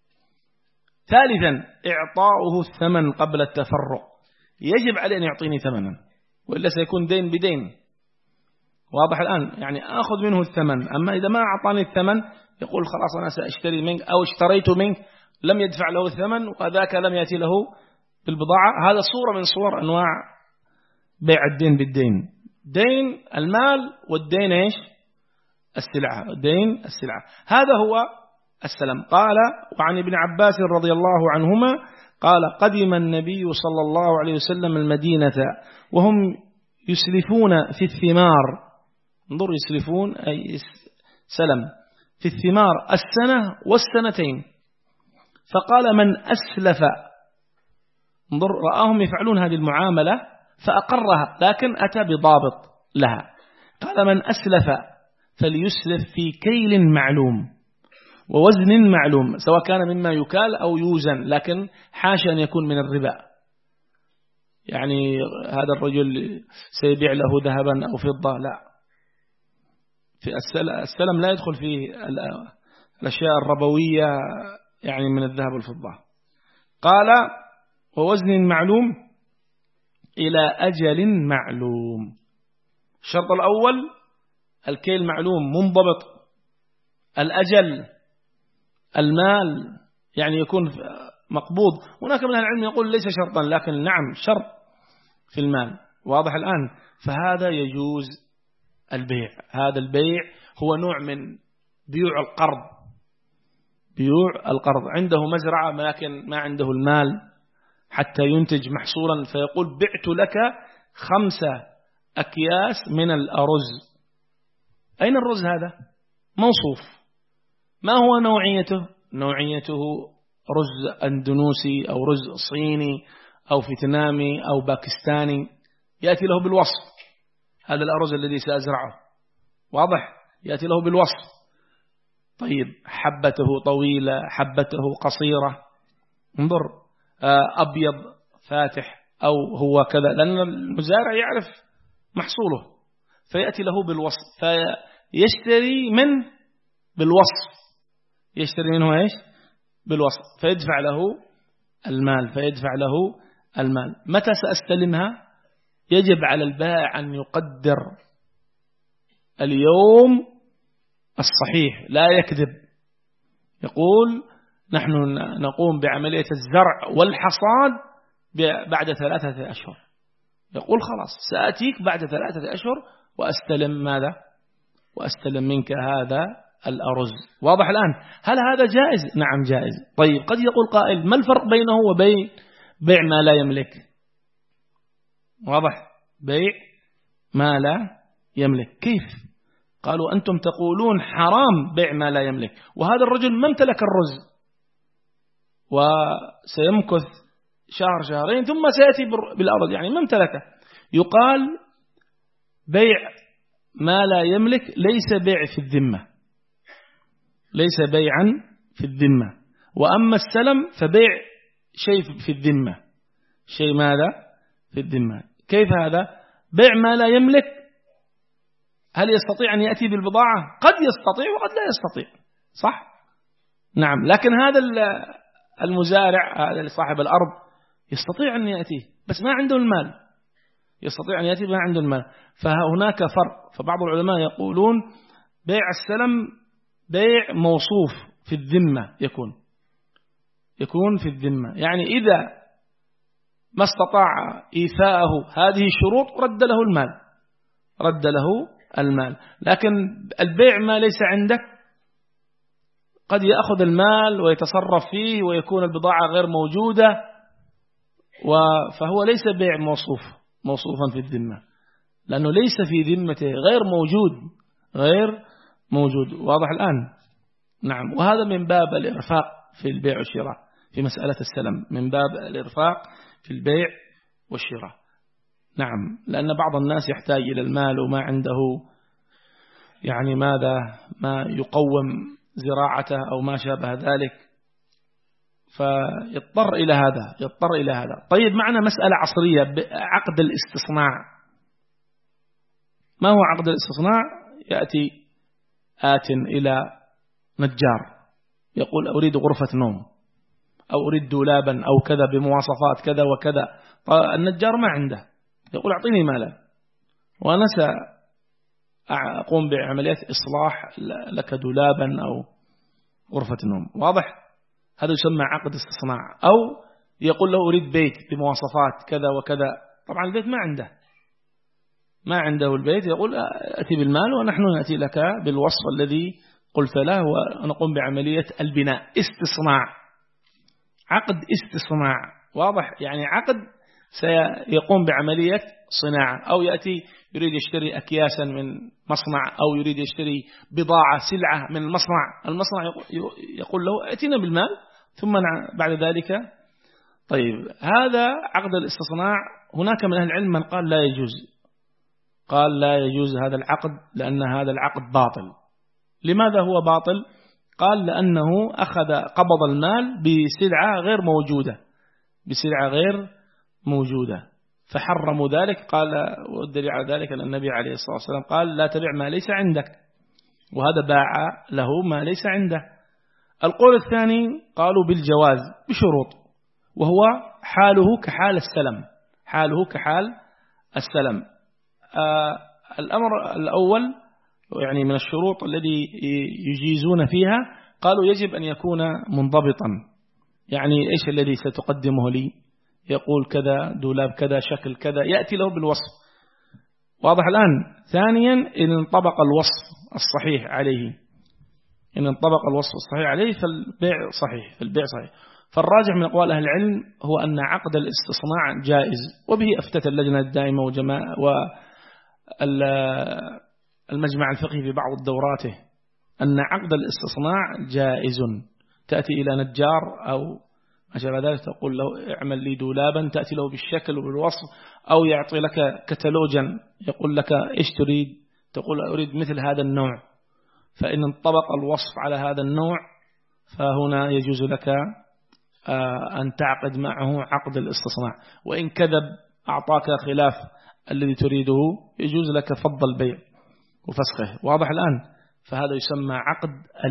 ثالثا، إعطاؤه الثمن قبل التفرق، يجب عليه أن يعطيني ثمنا وإلا سيكون دين بدين، واضح الآن. يعني أخذ منه الثمن، أما إذا ما أعطاني الثمن يقول خلاص أنا سأشتري منك أو اشتريت منك، لم يدفع له الثمن وذاك لم يأتي له بالبضاعة. هذا صورة من صور أنواع بيع الدين بالدين. دين المال والدين إيش؟ السلعة. دين السلعة، هذا هو السلم. قال وعن ابن عباس رضي الله عنهما قال قدم النبي صلى الله عليه وسلم المدينة وهم يسلفون في الثمار. انظر، يسلفون أي سلم في الثمار السنة والسنتين. فقال من أسلف، انظر، رآهم يفعلون هذه المعاملة فأقرها، لكن أتى بضابط لها. قال من أسلف فليسلف في كيل معلوم ووزن معلوم، سواء كان مما يكال أو يوزن، لكن حاشا أن يكون من الربا. يعني هذا الرجل سيبيع له ذهبا أو فضة، لا، في السلم لا يدخل فيه الأشياء الربوية يعني من الذهب والفضة. قال ووزن معلوم إلى أجل معلوم. الشرط الأول الكيل معلوم منضبط، الأجل المال يعني يكون مقبوض. هناك من العلم يقول ليس شرطا، لكن نعم شرط في المال، واضح الآن. فهذا يجوز البيع. هذا البيع هو نوع من بيوع القرض. بيوع القرض، عنده مزرعة لكن ما عنده المال حتى ينتج محصولا، فيقول بعت لك 5 أكياس من الأرز. أين الرز هذا؟ موصوف. ما هو نوعيته؟ نوعيته رز أندونوسي أو رز صيني أو فيتنامي أو باكستاني، يأتي له بالوصف. هذا الأرز الذي سأزرعه، واضح، يأتي له بالوصف. طيب حبته طويلة، حبته قصيرة، انظر، أبيض فاتح أو هو كذا، لأن المزارع يعرف محصوله، فيأتي له بالوصف، فيشتري منه بالوصف، يشتري منه إيش؟ بالوصف، فيدفع له المال، فيدفع له المال. متى سأستلمها؟ يجب على البائع أن يقدر اليوم الصحيح، لا يكذب، يقول نحن نقوم بعملية الزرع والحصاد بعد 3 أشهر. يقول خلاص سأتيك بعد 3 أشهر وأستلم ماذا؟ وأستلم منك هذا الأرز. واضح الآن؟ هل هذا جائز؟ نعم جائز. طيب قد يقول قائل ما الفرق بينه وبين بيع ما لا يملك؟ واضح؟ بيع ما لا يملك كيف؟ قالوا أنتم تقولون حرام بيع ما لا يملك، وهذا الرجل ما امتلك الرز وسيمكث شهر شهرين ثم سيأتي بالأرض، يعني ما امتلكه. يقال بيع ما لا يملك ليس بيع في الذمة، ليس بيعا في الذمة. وأما السلم فبيع شيء في الذمة، شيء ماذا في الذمة. كيف هذا؟ بيع ما لا يملك هل يستطيع أن يأتي بالبضاعة؟ قد يستطيع وقد لا يستطيع، صح؟ نعم. لكن هذا المزارع، هذا صاحب الأرض يستطيع أن يأتيه بس ما عنده المال، يستطيع أن يأتي ما عنده المال. فهناك فرق. فبعض العلماء يقولون بيع السلم بيع موصوف في الذمة، يكون في الذمة، يعني إذا ما استطاع إيفاءه هذه الشروط رد له المال. لكن البيع ما ليس عندك قد يأخذ المال ويتصرف فيه ويكون البضاعة غير موجودة، فهو ليس بيع موصوفا في الذمة، لأنه ليس في ذمته، غير موجود. واضح الآن؟ نعم. وهذا من باب الإرفاق في البيع والشراء، في مسألة السلم من باب الإرفاق في البيع والشراء. نعم. لأن بعض الناس يحتاج إلى المال وما عنده يعني ما يقوم زراعته أو ما شابه ذلك، فيضطر إلى هذا. طيب معنا مسألة عصرية، عقد الاستصناع. ما هو عقد الاستصناع؟ يأتي آت إلى نجار يقول أريد غرفة نوم أو أريد دولابا أو كذا بمواصفات كذا وكذا. النجار ما عنده، يقول أعطيني مالا وأنا سأقوم بعمليات إصلاح لك دولابا أو غرفة نوم. واضح؟ هذا يسمى عقد استصناع. أو يقول له أريد بيت بمواصفات كذا وكذا، طبعا البيت ما عنده البيت، يقول أتي بالمال ونحن نأتي لك بالوصف الذي قلت له ونقوم بعملية البناء. عقد استصناع. واضح؟ يعني عقد سيقوم بعملية صناعة، أو يأتي يريد يشتري أكياسا من مصنع، أو يريد يشتري بضاعة سلعة من المصنع يقول له ائتنا بالمال ثم بعد ذلك. طيب هذا عقد الاستصناع. هناك من أهل العلم من قال لا يجوز هذا العقد، لأن هذا العقد باطل. لماذا هو باطل؟ قال لأنه قبض المال بسلعة غير موجودة فحرموا ذلك. قال والدليل على ذلك أن النبي عليه الصلاة والسلام قال لا تبع ما ليس عندك، وهذا باع له ما ليس عنده. القول الثاني قالوا بالجواز بشروط، وهو حاله كحال السلم. الأمر الأول يعني من الشروط الذي يجيزون فيها، قالوا يجب أن يكون منضبطا. يعني إيش الذي ستقدمه لي؟ يقول كذا دولاب كذا شكل كذا، يأتي له بالوصف. واضح الآن؟ ثانيا إن انطبق الوصف الصحيح عليه فالبيع صحيح. فالراجح من أقوال أهل العلم هو أن عقد الاستصناع جائز، وبه أفتت اللجنة الدائمة المجمع الفقهي في بعض دواراته أن عقد الاستصناع جائز. تأتي إلى نجار أو ما شابه ذلك تقول له اعمل لي دولابا، تأتي له بالشكل وبالوصف، أو يعطي لك كتالوجا يقول لك إيش تريد، تقول أريد مثل هذا النوع، فإن انطبق الوصف على هذا النوع فهنا يجوز لك أن تعقد معه عقد الاستصناع. وإن كذب أعطاك خلاف الذي تريده يجوز لك فض البيع وفسخه. واضح الآن؟ فهذا يسمى عقد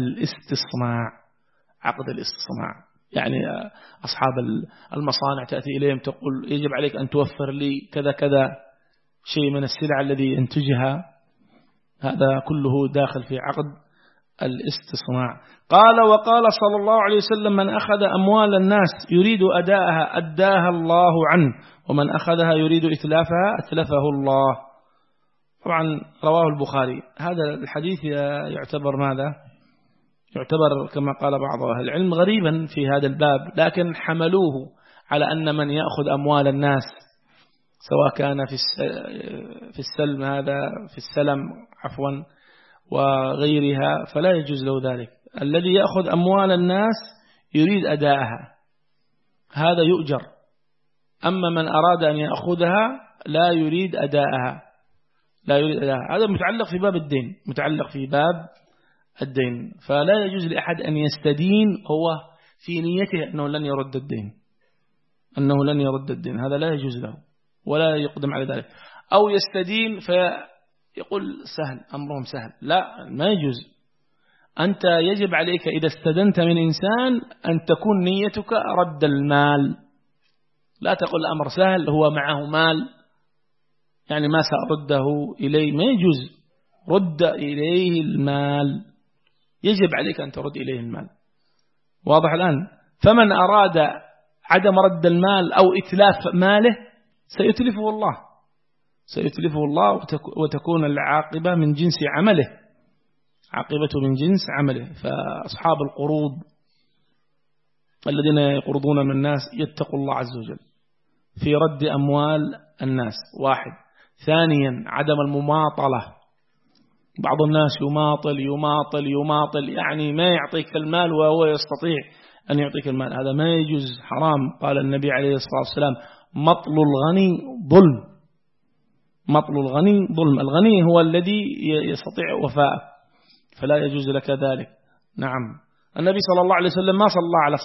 الاستصناع. يعني أصحاب المصانع تأتي إليهم تقول يجب عليك أن توفر لي كذا كذا شيء من السلع الذي ينتجها، هذا كله داخل في عقد الاستصناع. قال وقال صلى الله عليه وسلم من أخذ أموال الناس يريد أداءها أداها الله عنه ومن أخذها يريد إتلافها أتلفه الله. طبعا رواه البخاري. هذا الحديث يعتبر ماذا؟ يعتبر كما قال بعض أهل العلم غريبا في هذا الباب، لكن حملوه على أن من يأخذ أموال الناس سواء كان في السلم هذا في السلم عفوا وغيرها فلا يجوز له ذلك. الذي يأخذ أموال الناس يريد أداءها هذا يؤجر، أما من أراد أن يأخذها لا يريد أداءها هذا متعلق في باب الدين، متعلق في باب الدين. فلا يجوز لأحد أن يستدين هو في نيته أنه لن يرد الدين، هذا لا يجوز له ولا يقدم على ذلك. أو يستدين فيقول سهل أمرهم سهل، لا ما يجوز. أنت يجب عليك إذا استدنت من إنسان أن تكون نيتك رد المال، لا تقول الأمر سهل هو معه مال يعني ما سأرده إليه، ما يجوز. رد إليه المال، يجب عليك أن ترد إليه المال. واضح الآن؟ فمن أراد عدم رد المال أو إتلاف ماله سيتلفه الله وتكون العاقبة من جنس عمله، عاقبته من جنس عمله. فأصحاب القروض الذين يقرضون من الناس يتقوا الله عز وجل في رد أموال الناس. واحد. ثانيا عدم المماطلة. بعض الناس يماطل يعني ما يعطيك المال وهو يستطيع أن يعطيك المال، هذا ما يجوز، حرام. قال النبي عليه الصلاة والسلام مطل الغني ظلم. الغني هو الذي يستطيع وفاء، فلا يجوز لك ذلك. نعم. النبي صلى الله عليه وسلم ما صلى على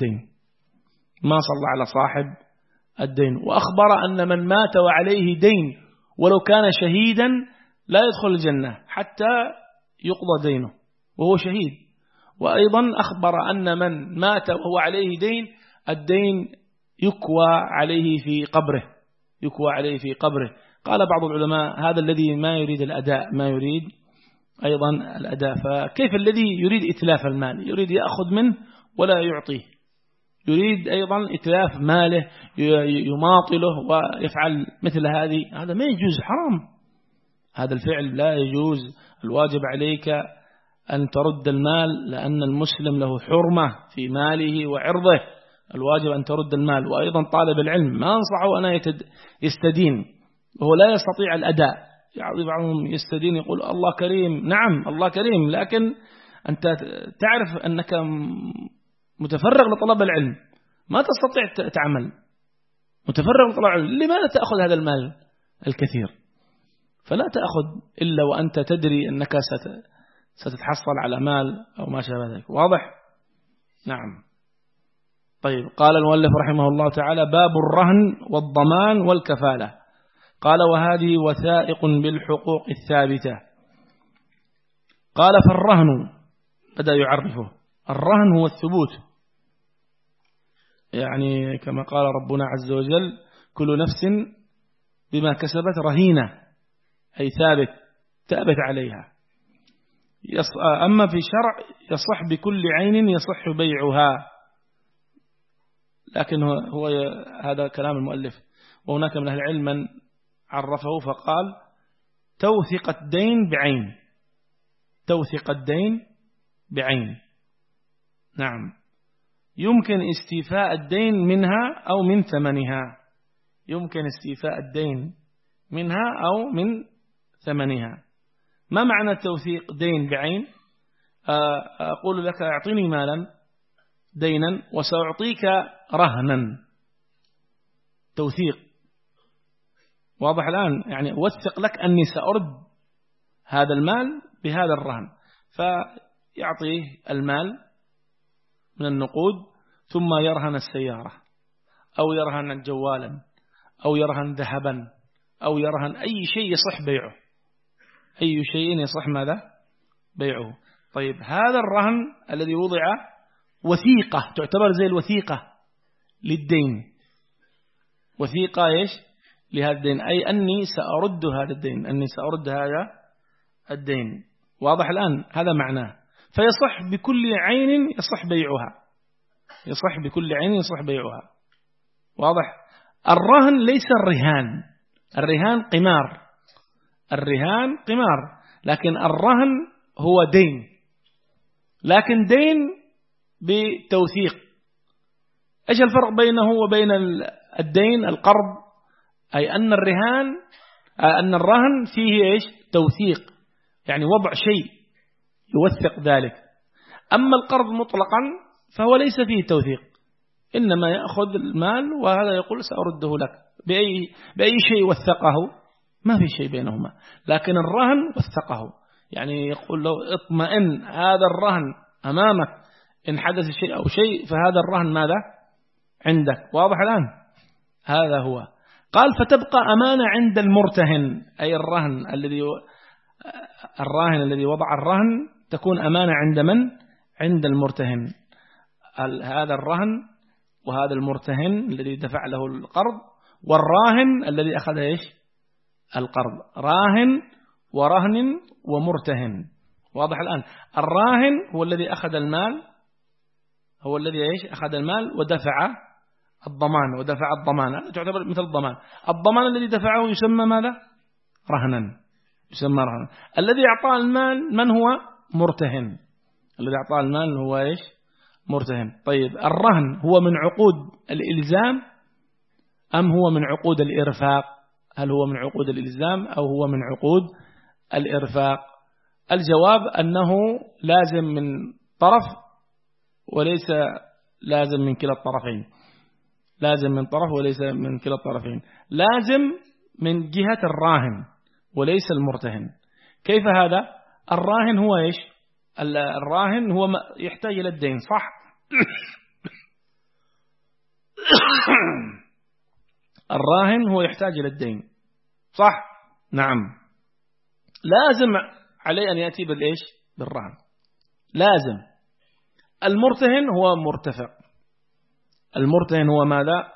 صاحب الدين، وأخبر أن من مات وعليه دين ولو كان شهيدا لا يدخل الجنة حتى يقضى دينه وهو شهيد. وأيضا أخبر أن من مات وهو عليه دين الدين يكوى عليه في قبره. قال بعض العلماء هذا الذي ما يريد الأداء ما يريد أيضا الأداء. فكيف الذي يريد إتلاف المال؟ يريد يأخذ منه ولا يعطيه، يريد أيضا إتلاف ماله، يماطله ويفعل مثل هذا ما يجوز، حرام. هذا الفعل لا يجوز. الواجب عليك أن ترد المال، لأن المسلم له حرمة في ماله وعرضه، الواجب أن ترد المال. وأيضا طالب العلم ما أنصحه أن يستدين وهو لا يستطيع الأداء. يعني بعضهم يستدين يقول الله كريم، نعم الله كريم، لكن أنت تعرف أنك متفرغ لطلب العلم، ما تستطيع تعمل، متفرغ لطلب العلم، لماذا تأخذ هذا المال الكثير؟ فلا تأخذ إلا وأنت تدري أنك ستتحصل على مال أو ما شابه ذلك. واضح؟ نعم. طيب. قال المؤلف رحمه الله تعالى باب الرهن والضمان والكفالة. قال وهذه وثائق بالحقوق الثابتة. قال فالرهن، بدأ يعرفه. الرهن هو الثبوت، يعني كما قال ربنا عز وجل كل نفس بما كسبت رهينة، أي ثابت عليها. أما في شرع يصح بكل عين يصح بيعها، لكن هو هذا كلام المؤلف. وهناك من أهل العلم من عرفه فقال توثق الدين بعين. نعم. يمكن استيفاء الدين منها أو من ثمنها. ما معنى توثيق دين بعين؟ أقول لك أعطيني مالا دينا وسأعطيك رهنا، توثيق. واضح الآن؟ يعني أوثق لك أني سأرد هذا المال بهذا الرهن، فيعطيه المال من النقود ثم يرهن السيارة أو يرهن جوالا أو يرهن ذهبا أو يرهن أي شيء يصح بيعه، أي شيء يصح ماذا؟ بيعه. طيب هذا الرهن الذي وضع وثيقة، تعتبر زي الوثيقة للدين، وثيقة إيش؟ لهذا الدين، أي أني سأرد هذا الدين، أني سأرد هذا الدين. واضح الآن؟ هذا معناه. فيصح بكل عين يصح بيعها، يصح بكل عين يصح بيعها. واضح؟ الرهن ليس الرهان، الرهان قمار، الرهان قمار، لكن الرهن هو دين، لكن دين بتوثيق. ايش الفرق بينه وبين الدين القرض؟ اي ان الرهان ان الرهن فيه ايش؟ توثيق، يعني وضع شيء يوثق ذلك. اما القرض مطلقا فهو ليس فيه توثيق، انما ياخذ المال وهذا يقول سارده لك باي شيء وثقه، ما في شيء بينهما. لكن الرهن وثقه، يعني يقول له اطمئن هذا الرهن امامك، ان حدث شيء او شيء فهذا الرهن ماذا؟ عندك. واضح الآن؟ هذا هو. قال فتبقى أمانة عند المرتهن، أي الراهن الذي وضع الرهن تكون أمانة عند من؟ عند المرتهن. هذا الرهن وهذا المرتهن الذي دفع له القرض، والراهن الذي أخذ إيش؟ القرض. راهن ورهن ومرتهن. واضح الآن؟ الراهن هو الذي أخذ المال، هو الذي إيش؟ أخذ المال ودفع الضمان، ودفع الضمان تعتبر مثل الضمان. الضمان الذي دفعه يسمى ماذا؟ رهنا، يسمى رهنا. الذي أعطاه المال من هو؟ مرتهن. الذي أعطاه المال هو إيش؟ مرتهن. طيب الرهن هو من عقود الإلزام أم هو من عقود الإرفاق؟ هل هو من عقود الإلزام أو هو من عقود الإرفاق؟ الجواب أنه لازم من طرف وليس لازم من كلا الطرفين، لازم من طرف وليس من كلا الطرفين، لازم من جهة الراهن وليس المرتهن. كيف هذا؟ الراهن هو إيش؟ الراهن هو يحتاج إلى الدين، صح؟ الراهن هو يحتاج إلى الدين، صح؟ نعم. لازم عليه أن يأتي بالإيش؟ بالرهن، لازم. المرتهن هو مرتفق. المرتهن هو ماذا؟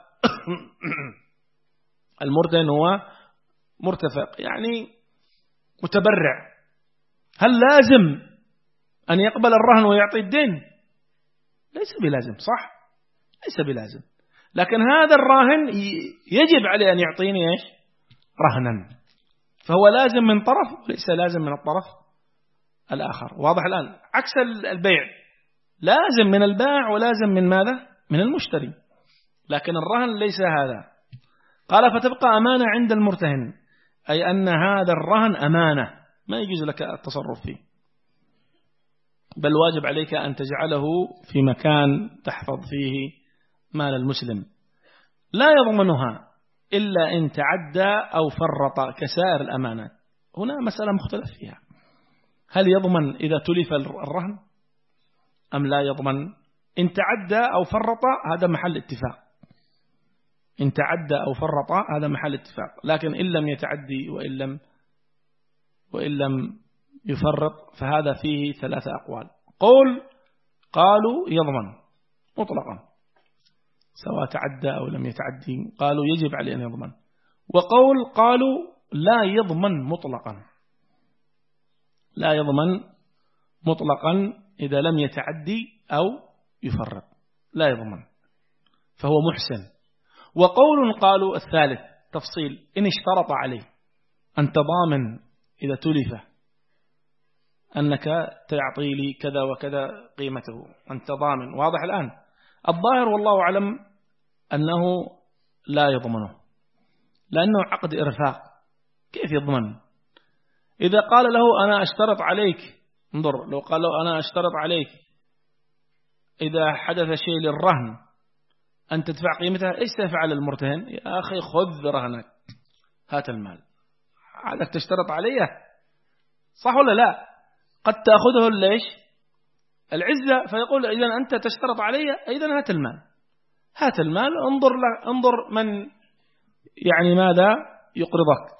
المرتهن هو مرتفق، يعني متبرع. هل لازم أن يقبل الرهن ويعطي الدين؟ ليس بلازم، صح؟ ليس بلازم. لكن هذا الراهن يجب عليه أن يعطيني إيش؟ رهنا، فهو لازم من طرف وليس لازم من الطرف الآخر. واضح الآن؟ عكس البيع، لازم من البائع ولازم من ماذا؟ من المشتري. لكن الرهن ليس هذا. قال فتبقى أمانة عند المرتهن، أي أن هذا الرهن أمانة ما يجوز لك التصرف فيه، بل واجب عليك أن تجعله في مكان تحفظ فيه مال المسلم، لا يضمنها إلا إن تعدى أو فرط كسائر الأمانات. هنا مسألة مختلف فيها، هل يضمن إذا تلف الرهن أم لا يضمن؟ إن تعدى أو فرط هذا محل اتفاق، إن تعدى أو فرط هذا محل اتفاق. لكن إن لم يتعدي وإن لم يفرط فهذا فيه ثلاثة أقوال. قالوا يضمن مطلقا سواء تعدى أو لم يتعدي، قالوا يجب عليه أن يضمن. قالوا لا يضمن مطلقا، لا يضمن مطلقا إذا لم يتعدي أو يفرط، لا يضمن فهو محسن. قالوا الثالث تفصيل، إن اشترط عليه أنت ضامن إذا تلف أنك تعطي لي كذا وكذا قيمته، أنت ضامن. واضح الآن؟ الظاهر والله أعلم أنه لا يضمنه لأنه عقد إرفاق، كيف يضمن؟ إذا قال له أنا أشترط عليك، انظر، لو قال له أنا أشترط عليك إذا حدث شيء للرهن أن تدفع قيمتها، إيش سيفعل المرتهن؟ يا أخي خذ رهنك، هات المال، عادك تشترط عليه، صح ولا لا؟ قد تأخذه ليش؟ العزة، فيقول إذا أنت تشترط علي إذا هات المال، هات المال، انظر من يعني ماذا يقرضك.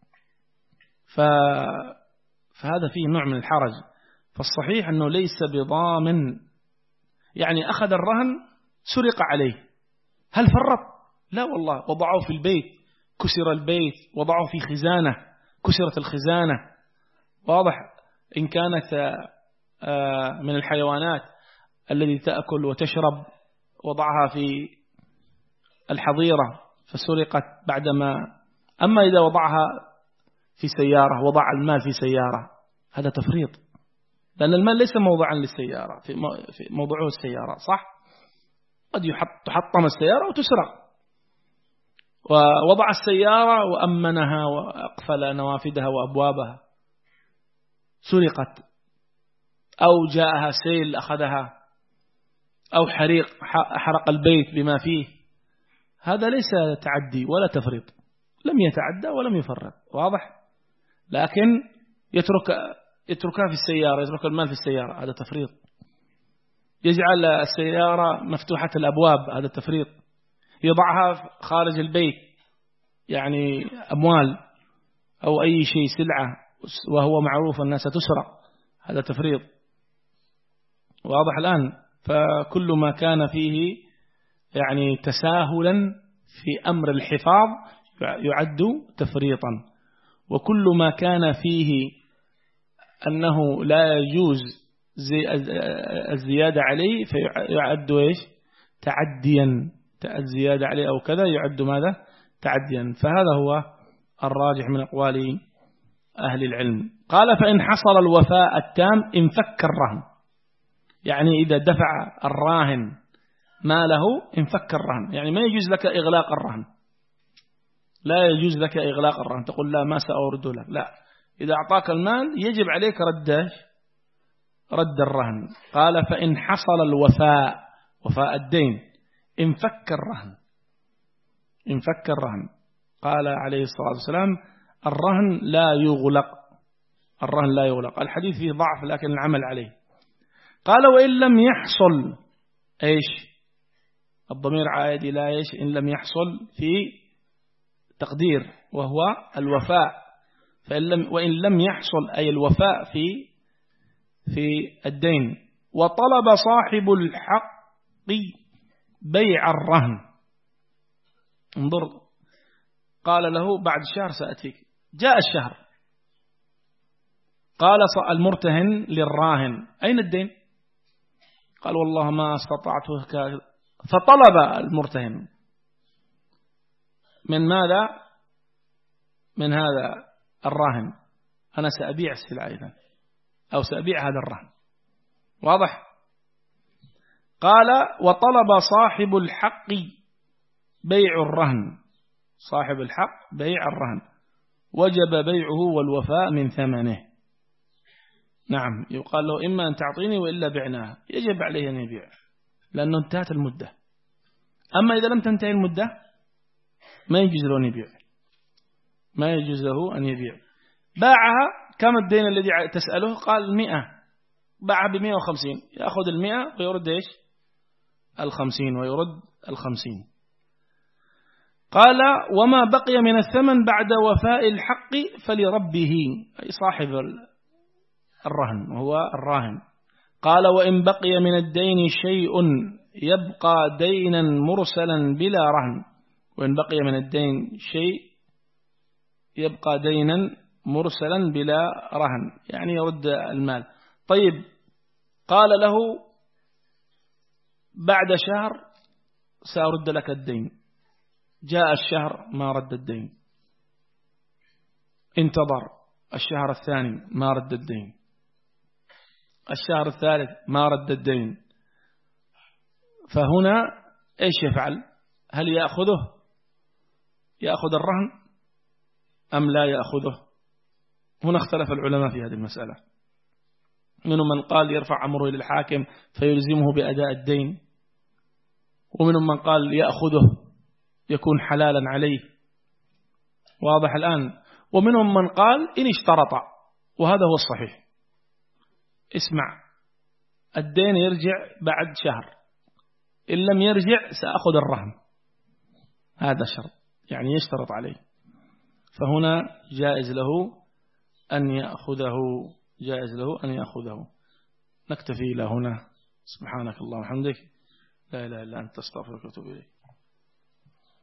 فهذا فيه نوع من الحرج. فالصحيح أنه ليس بضامن، يعني أخذ الرهن سرق عليه، هل فرط؟ لا والله، وضعه في البيت، كسر البيت، وضعه في خزانة، كسرت الخزانة. واضح؟ إن كانت من الحيوانات التي تأكل وتشرب وضعها في الحظيرة فسرقت بعدما، أما إذا وضعها في سيارة، وضع المال في سيارة، هذا تفريط، لأن المال ليس موضوعا للسيارة، في موضوعه السيارة، صح؟ قد تحطم السيارة وتسرق، ووضع السيارة وأمنها وأقفل نوافذها وأبوابها، سرقت، أو جاءها سيل أخذها، أو حرق البيت بما فيه، هذا ليس تعدي ولا تفريط، لم يتعدى ولم يفرط، واضح؟ لكن يتركها في السيارة، يترك المال في السيارة، هذا تفريط. يجعل السيارة مفتوحة الأبواب، هذا تفريط. يضعها خارج البيت، يعني أموال أو أي شيء سلعة وهو معروف الناس تسرق، هذا تفريط، واضح الآن؟ فكل ما كان فيه يعني تساهلا في أمر الحفاظ يعد تفريطا، وكل ما كان فيه أنه لا يجوز الزيادة عليه فيعد إيش؟ تعديا، الزيادة عليه أو كذا يعد ماذا؟ تعديا. فهذا هو الراجح من أقوال أهل العلم. قال فإن حصل الوفاء التام انفك الرهن، يعني إذا دفع الراهن ماله انفك الرهن، يعني ما يجوز لك إغلاق الرهن، لا يجوز لك إغلاق الرهن، تقول لا ما سأرد لك، لا، إذا أعطاك المال يجب عليك رد الرهن. قال فإن حصل الوفاء، وفاء الدين، انفك الرهن. قال عليه الصلاة والسلام الرهن لا يغلق، الحديث فيه ضعف لكن العمل عليه. قال وإن لم يحصل إيش؟ الضمير عائد إلى إيش؟ إن لم يحصل في تقدير وهو الوفاء، وإن لم يحصل أي الوفاء في الدين، وطلب صاحب الحق بيع الرهن، انظر، قال له بعد شهر سأتيك، جاء الشهر، قال المرتهن للراهن أين الدين؟ قال والله ما استطعته، فطلب المرتهن من ماذا؟ من هذا الراهن، أنا سأبيع السلعة إذن، أو سأبيع هذا الرهن، واضح؟ قال وطلب صاحب الحق بيع الرهن، صاحب الحق بيع الرهن، وجب بيعه والوفاء من ثمنه. نعم، يقال له إما أن تعطيني وإلا بعناها، يجب عليه أن يبيع لأنه انتهت المدة. أما إذا لم تنتهي المدة ما يجوز له أن يبيع، باعها، كم الدين الذي تسأله؟ قال 100، باعها ب150، يأخذ 100 ويرد إيش؟ 50 ويرد 50. قال وما بقي من الثمن بعد وفاء الحق فلربه، أي صاحب الرهن وهو الراهن. قال وإن بقي من الدين شيء يبقى دينا مرسلا بلا رهن، وإن بقي من الدين شيء يبقى دينا مرسلا بلا رهن، يعني يرد المال. طيب، قال له بعد شهر سأرد لك الدين، جاء الشهر ما رد الدين، انتظر الشهر الثاني ما رد الدين، الشهر الثالث ما رد الدين، فهنا إيش يفعل؟ هل يأخذ الرهن أم لا يأخذه؟ هنا اختلف العلماء في هذه المسألة، منهم من قال يرفع أمره إلى الحاكم فيلزمه بأداء الدين، ومنهم من قال يأخذه يكون حلالا عليه، واضح الآن؟ ومنهم من قال إن اشترط، وهذا هو الصحيح، اسمع، الدين يرجع بعد شهر، إن لم يرجع سأخذ الرهن، هذا شرط، يعني يشترط عليه، فهنا جائز له أن يأخذه. نكتفي إلى هنا، سبحانك اللهم وبحمدك، لا إله إلا أنت، استغفرك وأتوب إليك.